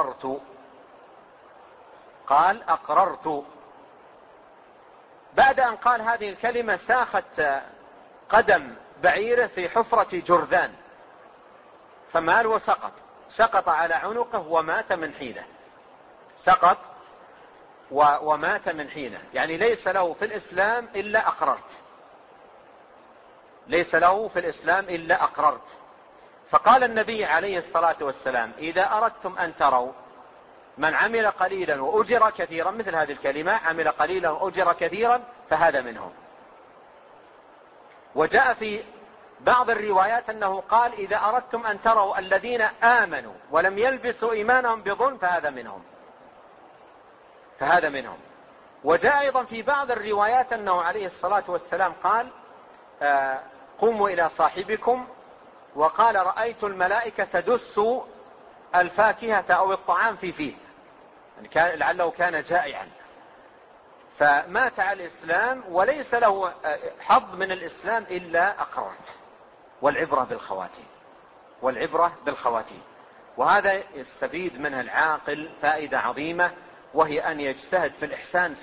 أقررت. بعد أن قال هذه الكلمة ساخت قدم بعيره في حفرة جرذان، فمال وسقط، سقط على عنقه ومات من حينه. يعني ليس له في الإسلام إلا أقررت. فقال النبي عليه الصلاة والسلام: إذا أردتم أن تروا من عمل قليلا وأجر كثيرا، مثل هذه الكلمة: عمل قليلا وأجر كثيرا، فهذا منهم. وجاء في بعض الروايات أنه قال: إذا أردتم أن تروا الذين آمنوا ولم يلبسوا إيمانهم بظلم، فهذا منهم. وجاء أيضا في بعض الروايات أنه عليه الصلاة والسلام قال: قوموا إلى صاحبكم، وقال: رأيت الملائكة تدس الفاكهة أو الطعام في فيه، يعني لعله كان جائعا. فمات على الإسلام وليس له حظ من الإسلام إلا أقررت. والعبرة بالخواتيم. وهذا يستفيد منها العاقل فائدة عظيمة، وهي أن يجتهد في الإحسان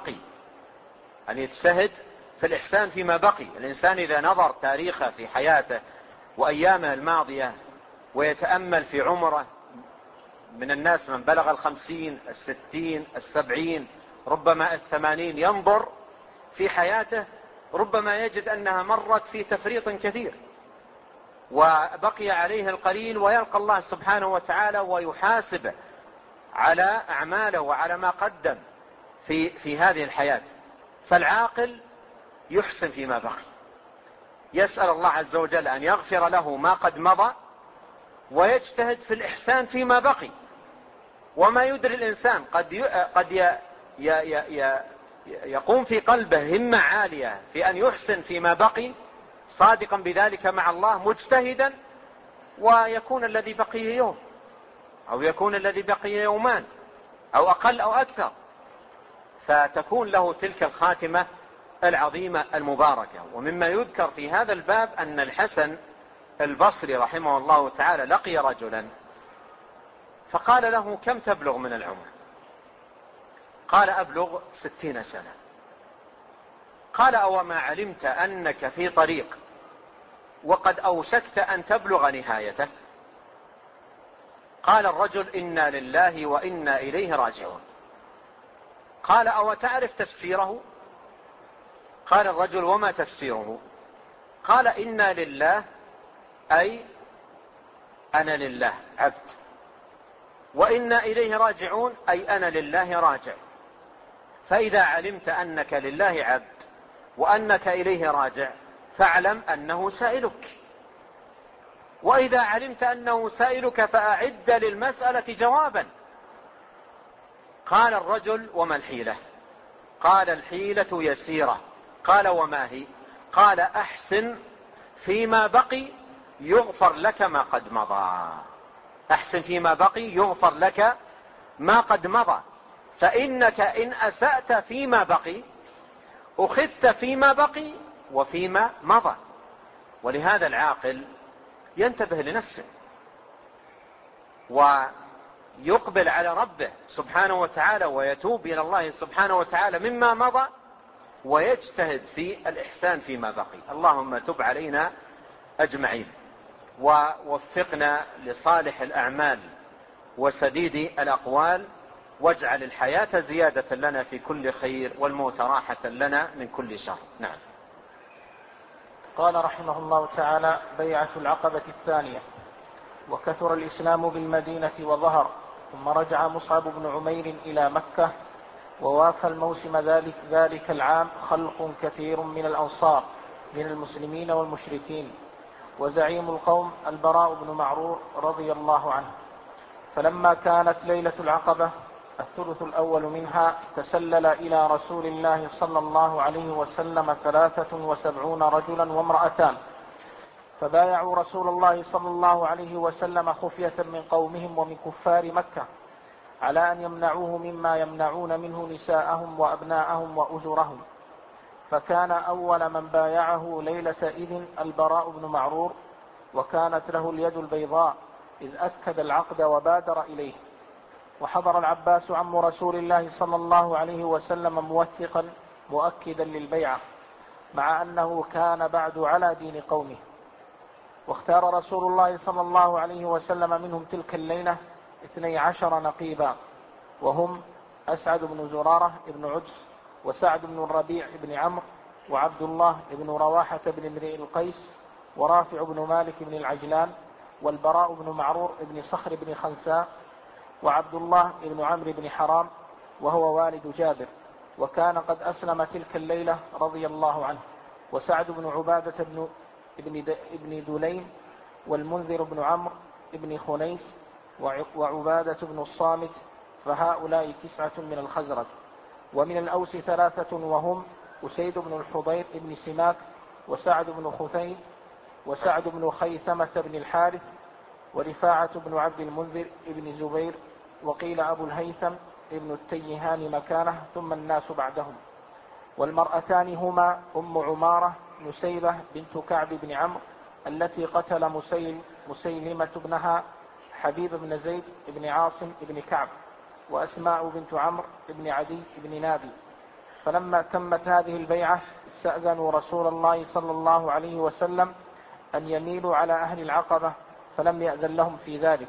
فيما بقي. الإنسان إذا نظر تاريخه في حياته وأيامه الماضية ويتأمل في عمره، من الناس من بلغ 50 60 70 ربما 80، ينظر في حياته ربما يجد أنها مرت في تفريط كثير، وبقي عليه القليل، ويلقى الله سبحانه وتعالى ويحاسبه على أعماله وعلى ما قدم في هذه الحياة. فالعاقل يحسن فيما بقي، يسأل الله عز وجل أن يغفر له ما قد مضى، ويجتهد في الإحسان فيما بقي. وما يدري الإنسان قد يقوم في قلبه همة عالية في أن يحسن فيما بقي، صادقا بذلك مع الله مجتهدا، ويكون الذي بقي يوم، أو يكون الذي بقي يومان، أو أقل أو أكثر، فتكون له تلك الخاتمة العظيمة المباركة. ومما يذكر في هذا الباب أن الحسن البصري رحمه الله تعالى لقي رجلا فقال له: كم تبلغ من العمر؟ قال: أبلغ 60 سنة. قال: أو ما علمت أنك في طريق وقد أوشكت أن تبلغ نهايته؟ قال الرجل: إنا لله وإنا إليه راجعون. قال: أو تعرف تفسيره؟ قال الرجل: وما تفسيره؟ قال: إنا لله أي أنا لله عبد، وإنا إليه راجعون أي أنا لله راجع. فإذا علمت أنك لله عبد وأنك إليه راجع، فاعلم أنه سائلك، وإذا علمت أنه سائلك فأعد للمسألة جوابا. قال الرجل: وما الحيلة؟ قال: الحيلة يسيرة. قال: وما هي؟ قال: أحسن فيما بقي يغفر لك ما قد مضى. أحسن فيما بقي يغفر لك ما قد مضى، فإنك إن أسأت فيما بقي أخذت فيما بقي وفيما مضى. ولهذا العاقل ينتبه لنفسه ويقبل على ربه سبحانه وتعالى، ويتوب إلى الله سبحانه وتعالى مما مضى، ويجتهد في الإحسان فيما بقي. اللهم تب علينا أجمعين، ووفقنا لصالح الأعمال وسديد الأقوال، واجعل الحياة زيادة لنا في كل خير، والموت راحة لنا من كل شر. نعم. قال رحمه الله تعالى: بيعة العقبة الثانية. وكثر الإسلام بالمدينة وظهر، ثم رجع مصعب بن عمير إلى مكة، ووافى الموسم ذلك العام خلق كثير من الأنصار من المسلمين والمشركين، وزعيم القوم البراء بن معرور رضي الله عنه. فلما كانت ليلة العقبة الثلث الأول منها، تسلل إلى رسول الله صلى الله عليه وسلم 73 رجلا وامرأتان فبايعوا رسول الله صلى الله عليه وسلم خفية من قومهم ومن كفار مكة على أن يمنعوه مما يمنعون منه نساءهم وأبناءهم وأجرهم، فكان أول من بايعه ليلة إذن البراء بن معرور، وكانت له اليد البيضاء إذ أكد العقد وبادر إليه. وحضر العباس عم رسول الله صلى الله عليه وسلم موثقا مؤكدا للبيعة، مع أنه كان بعد على دين قومه. واختار رسول الله صلى الله عليه وسلم منهم تلك الليلة 12 نقيبا، وهم أسعد بن زرارة بن عجس، وسعد بن الربيع بن عمرو، وعبد الله بن رواحة بن امرئ القيس، ورافع بن مالك بن العجلان، والبراء بن معرور بن صخر بن خنساء، وعبد الله بن عمرو بن حرام وهو والد جابر، وكان قد أسلم تلك الليلة رضي الله عنه، وسعد بن عبادة ابن دليم، والمنذر بن عمرو بن خنيس، وعبادة بن الصامت، فهؤلاء 9 من الخزرج. ومن الأوس 3 وهم أسيد بن الحضير بن سماك، وسعد بن خثيم، وسعد بن خيثمة بن الحارث، ورفاعة بن عبد المنذر بن زبير، وقيل أبو الهيثم ابن التيهان مكانه، ثم الناس بعدهم. والمرأتان هما أم عمارة نسيبة بنت كعب بن عمرو التي قتل مسيلمة ابنها حبيب بن زيد بن عاصم بن كعب، وأسماء بنت عمرو بن عدي بن نابي. فلما تمت هذه البيعة استأذنوا رسول الله صلى الله عليه وسلم أن يميلوا على أهل العقبة، فلم يأذن لهم في ذلك،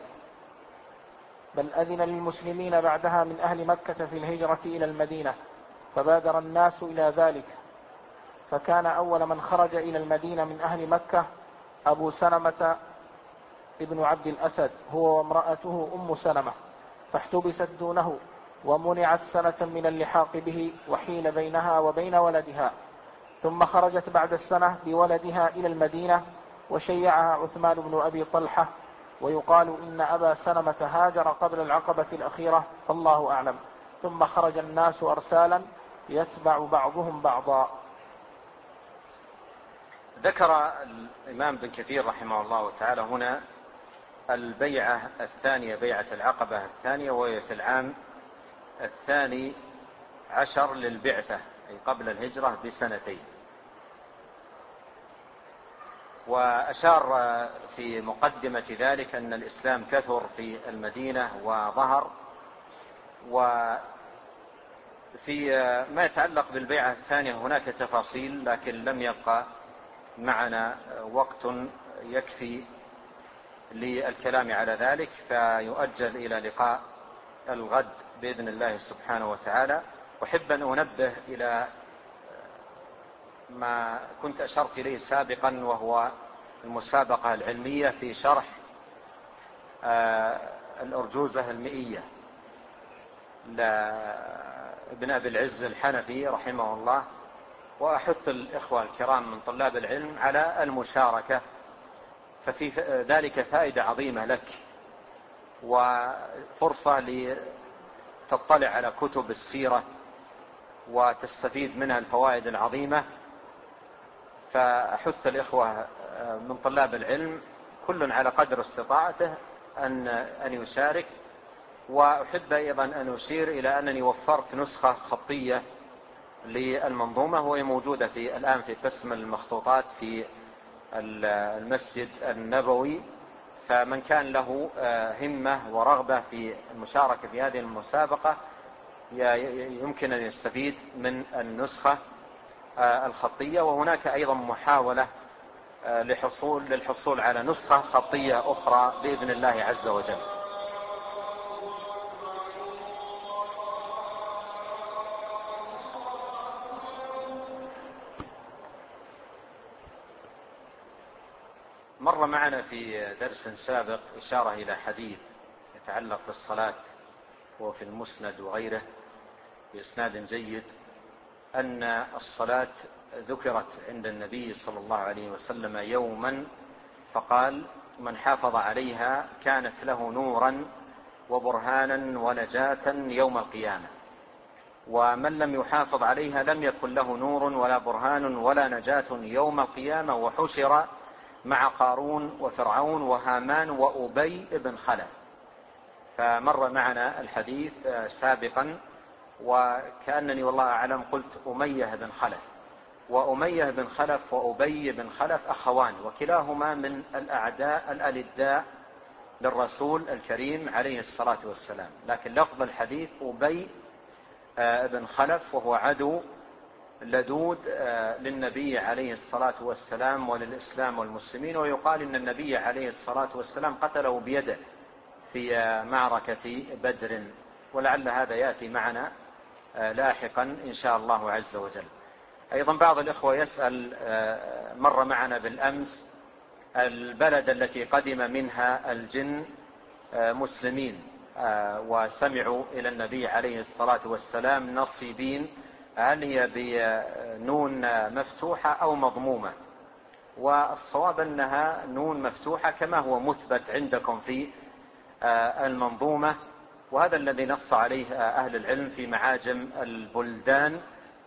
بل أذن للمسلمين بعدها من أهل مكة في الهجرة إلى المدينة، فبادر الناس إلى ذلك. فكان أول من خرج إلى المدينة من أهل مكة أبو سلمة ابن عبد الأسد، هو وامرأته أم سلمة، فاحتبست دونه ومنعت سنة من اللحاق به، وحيل بينها وبين ولدها. ثم خرجت بعد السنة بولدها إلى المدينة، وشيعها عثمان بن أبي طلحة، ويقال إن أبا سلمة هاجر قبل العقبة الأخيرة، فالله أعلم. ثم خرج الناس أرسالا يتبع بعضهم بعضا. ذكر الإمام ابن كثير رحمه الله تعالى هنا البيعة الثانية، بيعة العقبة الثانية، وهي في العام 12 للبعثة، أي قبل الهجرة ب2 وأشار في مقدمة ذلك أن الإسلام كثر في المدينة وظهر. وفي ما يتعلق بالبيعة الثانية هناك تفاصيل، لكن لم يبقى معنا وقت يكفي للكلام على ذلك، فيؤجل إلى لقاء الغد بإذن الله سبحانه وتعالى. أحب أن أنبه إلى ما كنت أشرت إليه سابقا، وهو المسابقة العلمية في شرح الأرجوزة المئية لابن أبي العز الحنفي رحمه الله. وأحث الإخوة الكرام من طلاب العلم على المشاركة، ففي ذلك فائدة عظيمة لك، وفرصة لتطلع على كتب السيرة وتستفيد منها الفوائد العظيمة. فأحث الإخوة من طلاب العلم كل على قدر استطاعته أن يشارك. وأحب أيضا أن أشير إلى أنني وفرت نسخة خطية للمنظومة، وهي موجودة الآن في قسم المخطوطات في المسجد النبوي، فمن كان له همة ورغبة في المشاركة في هذه المسابقة يمكن أن يستفيد من النسخة الخطية. وهناك أيضا محاولة للحصول على نسخة خطية أخرى بإذن الله عز وجل. مر معنا في درس سابق إشارة إلى حديث يتعلق بالصلاة، وفي المسند وغيره بإسناد جيد، أن الصلاة ذكرت عند النبي صلى الله عليه وسلم يوما، فقال: من حافظ عليها كانت له نورا وبرهانا ونجاة يوم القيامة، ومن لم يحافظ عليها لم يكن له نور ولا برهان ولا نجاة يوم القيامة، وحشر مع قارون وفرعون وهامان وأبي بن خلف. فمر معنا الحديث سابقا، وكأنني والله أعلم قلت أمية بن خلف، وأمية بن خلف وأبي بن خلف أخوان، وكلاهما من الأعداء الألداء للرسول الكريم عليه الصلاة والسلام. لكن لفظ الحديث أبي بن خلف، وهو عدو لدود للنبي عليه الصلاة والسلام وللإسلام والمسلمين، ويقال إن النبي عليه الصلاة والسلام قتله بيده في معركة بدر، ولعل هذا يأتي معنا لاحقا إن شاء الله عز وجل. أيضا بعض الإخوة يسأل، مر معنا بالأمس البلد التي قدم منها الجن مسلمين وسمعوا إلى النبي عليه الصلاة والسلام نصيبين، هل هي بنون مفتوحة أو مضمومة؟ والصواب أنها نون مفتوحة كما هو مثبت عندكم في المنظومة، وهذا الذي نص عليه أهل العلم في معاجم البلدان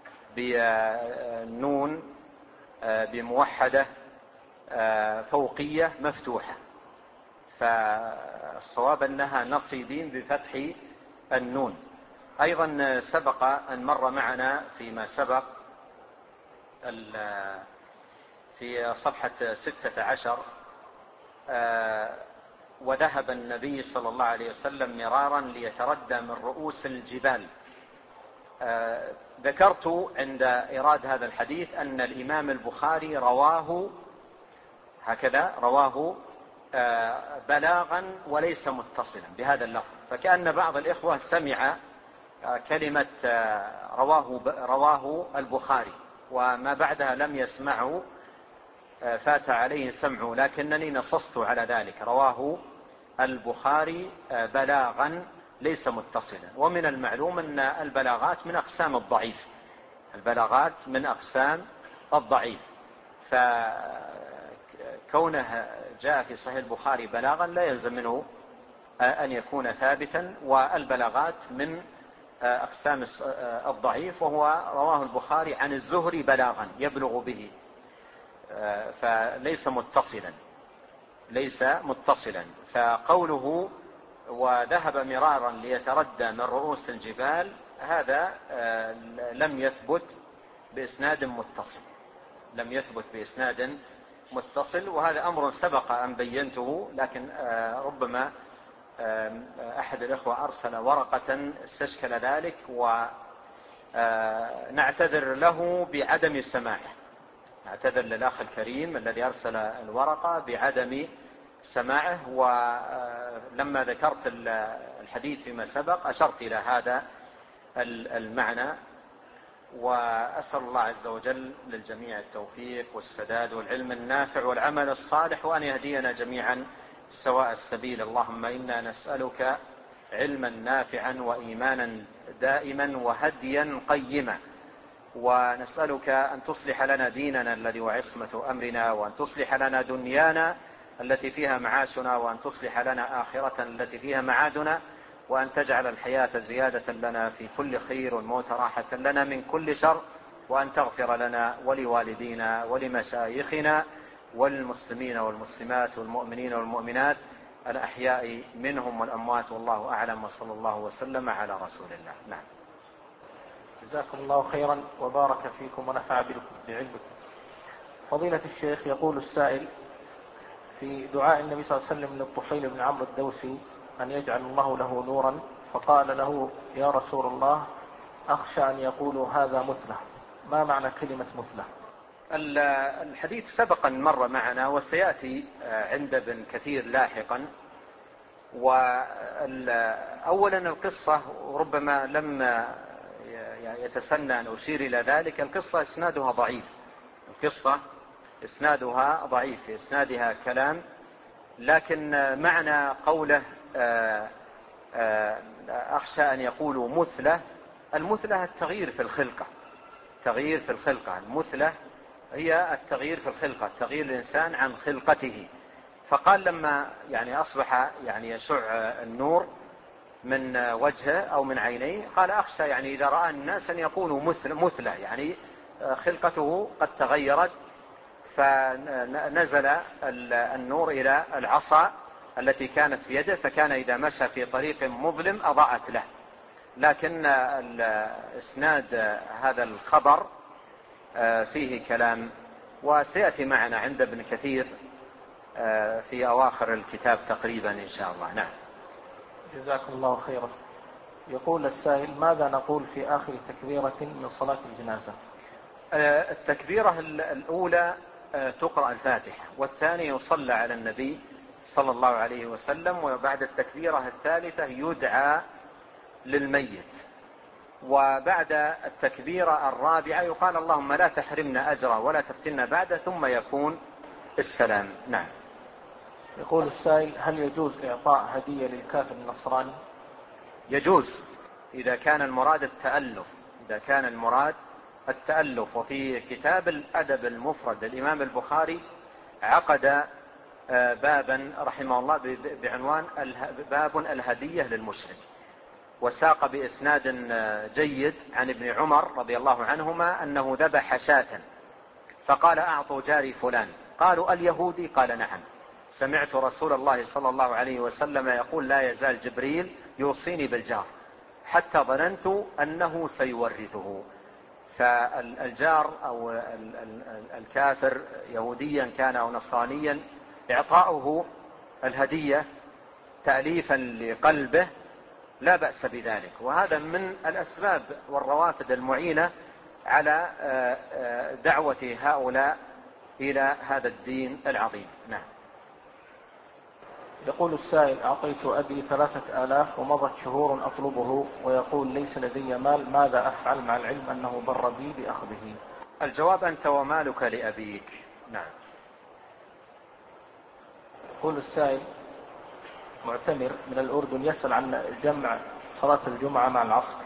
بنون بموحدة فوقية مفتوحة، فالصواب أنها نصيبين بفتح النون. أيضا سبق أن مر معنا فيما سبق في صفحة 16 وذهب النبي صلى الله عليه وسلم مرارا ليتردى من رؤوس الجبال. ذكرت عند إيراد هذا الحديث أن الإمام البخاري رواه هكذا، رواه بلاغا وليس متصلا بهذا اللفظ، فكأن بعض الإخوة سمع كلمة رواه البخاري وما بعدها لم يسمعه، فات عليه سمعه، لكنني نصصت على ذلك، رواه البخاري بلاغا ليس متصلا. ومن المعلوم أن البلاغات من أقسام الضعيف، البلاغات من أقسام الضعيف، فكونه جاء في صحيح البخاري بلاغا لا يلزم منه أن يكون ثابتا، والبلاغات من أقسام الضعيف، وهو رواه البخاري عن الزهري بلاغا يبلغ به، فليس متصلا، ليس متصلا. فقوله وذهب مرارا ليتردى من رؤوس الجبال هذا لم يثبت بإسناد متصل، لم يثبت بإسناد متصل، وهذا أمر سبق أن بينته، لكن ربما أحد الإخوة أرسل ورقة استشكل ذلك، ونعتذر له بعدم سماعه، نعتذر للأخ الكريم الذي أرسل الورقة بعدم سماعه. ولما ذكرت الحديث فيما سبق أشرت إلى هذا المعنى، وأسأل الله عز وجل للجميع التوفيق والسداد والعلم النافع والعمل الصالح، وأن يهدينا جميعا سواء السبيل. اللهم إنا نسألك علما نافعا وإيمانا دائما وهديا قيما، ونسألك أن تصلح لنا ديننا الذي هو عصمة أمرنا، وأن تصلح لنا دنيانا التي فيها معاشنا، وأن تصلح لنا آخرة التي فيها معادنا، وأن تجعل الحياة زيادة لنا في كل خير والموت راحة لنا من كل شر، وأن تغفر لنا ولوالدينا ولمشايخنا والمسلمين والمسلمات والمؤمنين والمؤمنات الأحياء منهم والأموات، والله أعلم، وصلى الله وسلم على رسول الله. نعم. جزاكم الله خيرا وبارك فيكم ونفع بعلمكم. فضيلة الشيخ، يقول السائل في دعاء النبي صلى الله عليه وسلم للطفيل بن عمرو الدوسي أن يجعل الله له نورا، فقال له يا رسول الله أخشى أن يقولوا هذا مثلة، ما معنى كلمة مثلة؟ الحديث سبقا مر معنا وسيأتي عند ابن كثير لاحقا. وأولا القصة ربما لم يتسنى أن أشير إلى ذلك، القصة إسنادها ضعيف، القصة إسنادها ضعيف، في إسنادها كلام، لكن معنى قوله أخشى أن يقولوا مثلة، المثلة التغيير في الخلقة، تغيير في الخلقة، المثلة هي التغيير في الخلقة، تغيير الإنسان عن خلقته. فقال لما يعني أصبح يعني يشع النور من وجهه أو من عينيه، قال أخشى يعني إذا رأى الناس أن يقولوا مثلة، يعني خلقته قد تغيرت فنزل النور إلى العصا التي كانت في يده، فكان إذا مشى في طريق مظلم أضاءت له. لكن إسناد هذا الخبر فيه كلام، وسيأتي معنا عند ابن كثير في أواخر الكتاب تقريبا إن شاء الله. نعم. جزاكم الله خيرا. يقول السائل: ماذا نقول في آخر تكبيرة من صلاة الجنازة؟ التكبيرة الأولى تقرأ الفاتحة، والثانية يصلى على النبي صلى الله عليه وسلم، وبعد التكبيرة الثالثة يدعى للميت، وبعد التكبيرة الرابعة يقال اللهم لا تحرمنا أجره ولا تفتنا بعده، ثم يكون السلام. نعم. يقول السائل: هل يجوز إعطاء هدية للكافر النصراني؟ يجوز إذا كان المراد التألف، إذا كان المراد التألف. وفي كتاب الأدب المفرد الإمام البخاري عقد بابا رحمه الله بعنوان باب الهدية للمشرك، وساق بإسناد جيد عن ابن عمر رضي الله عنهما أنه ذبح شاة فقال: أعطوا جاري فلان. قالوا: اليهودي؟ قال: نعم، سمعت رسول الله صلى الله عليه وسلم يقول: لا يزال جبريل يوصيني بالجار حتى ظننت أنه سيورثه. فالجار أو الكافر يهوديا كان أو نصرانيا إعطاؤه الهدية تأليفا لقلبه لا بأس بذلك، وهذا من الأسباب والروافد المعينة على دعوة هؤلاء إلى هذا الدين العظيم. نعم. يقول السائل: أعطيت أبي 3000 ومضت شهور أطلبه ويقول ليس لدي مال، ماذا أفعل مع العلم أنه ضر بي بأخذه؟ الجواب: أنت ومالك لأبيك. نعم. يقول السائل: معتمر من الأردن يسأل عن جمع صلاة الجمعة مع العصر.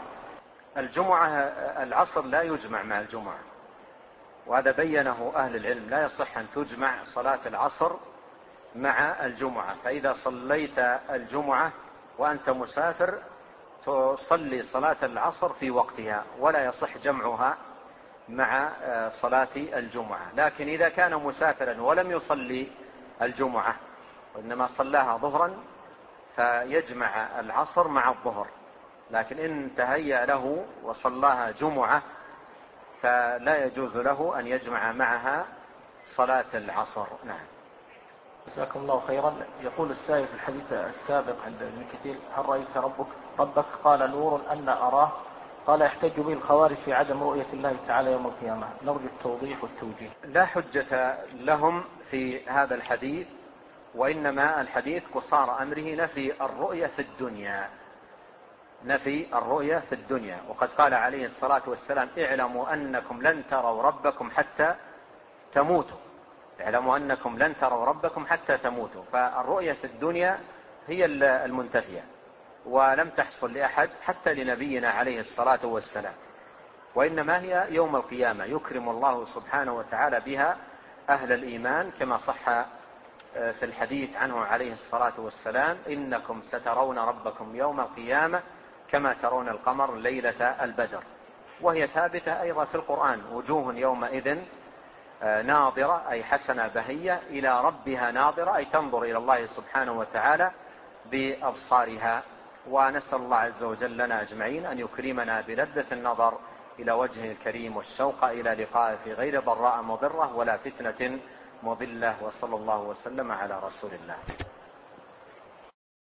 العصر لا يجمع مع الجمعة، وهذا بينه أهل العلم، لا يصح أن تجمع صلاة العصر مع الجمعة. فإذا صليت الجمعة وأنت مسافر تصلي صلاة العصر في وقتها، ولا يصح جمعها مع صلاة الجمعة. لكن إذا كان مسافرا ولم يصلي الجمعة وإنما صلاها ظهرا فيجمع العصر مع الظهر، لكن إن تهيأ له وصلاها جمعة فلا يجوز له أن يجمع معها صلاة العصر. نعم. جزاكم الله خيرا. يقول السائل في الحديث السابق عند ابن كثير: هل رأيت ربك؟ قال: نور أن أراه. قال: يحتج به الخوارج في عدم رؤية الله تعالى يوم القيامة. نرجو التوضيح والتوجيه. لا حجة لهم في هذا الحديث، وإنما الحديث قصار أمره نفي الرؤية في الدنيا، نفي الرؤية في الدنيا. وقد قال عليه الصلاة والسلام: اعلموا أنكم لن تروا ربكم حتى تموتوا. اعلموا أنكم لن تروا ربكم حتى تموتوا. فالرؤية في الدنيا هي المنتفية، ولم تحصل لأحد حتى لنبينا عليه الصلاة والسلام، وإنما هي يوم القيامة يكرم الله سبحانه وتعالى بها أهل الإيمان، كما صح في الحديث عنه عليه الصلاة والسلام: إنكم سترون ربكم يوم القيامة كما ترون القمر ليلة البدر. وهي ثابتة أيضا في القرآن: وجوه يومئذ ناظرة، أي حسنة بهية، إلى ربها ناظرة، أي تنظر إلى الله سبحانه وتعالى بأبصارها. ونسأل الله عز وجل لنا أجمعين أن يكرمنا بلذة النظر إلى وجهه الكريم والشوق إلى لقائه في غير ضراء مضرة ولا فتنة مضلة. وصلى الله وسلم على رسول الله.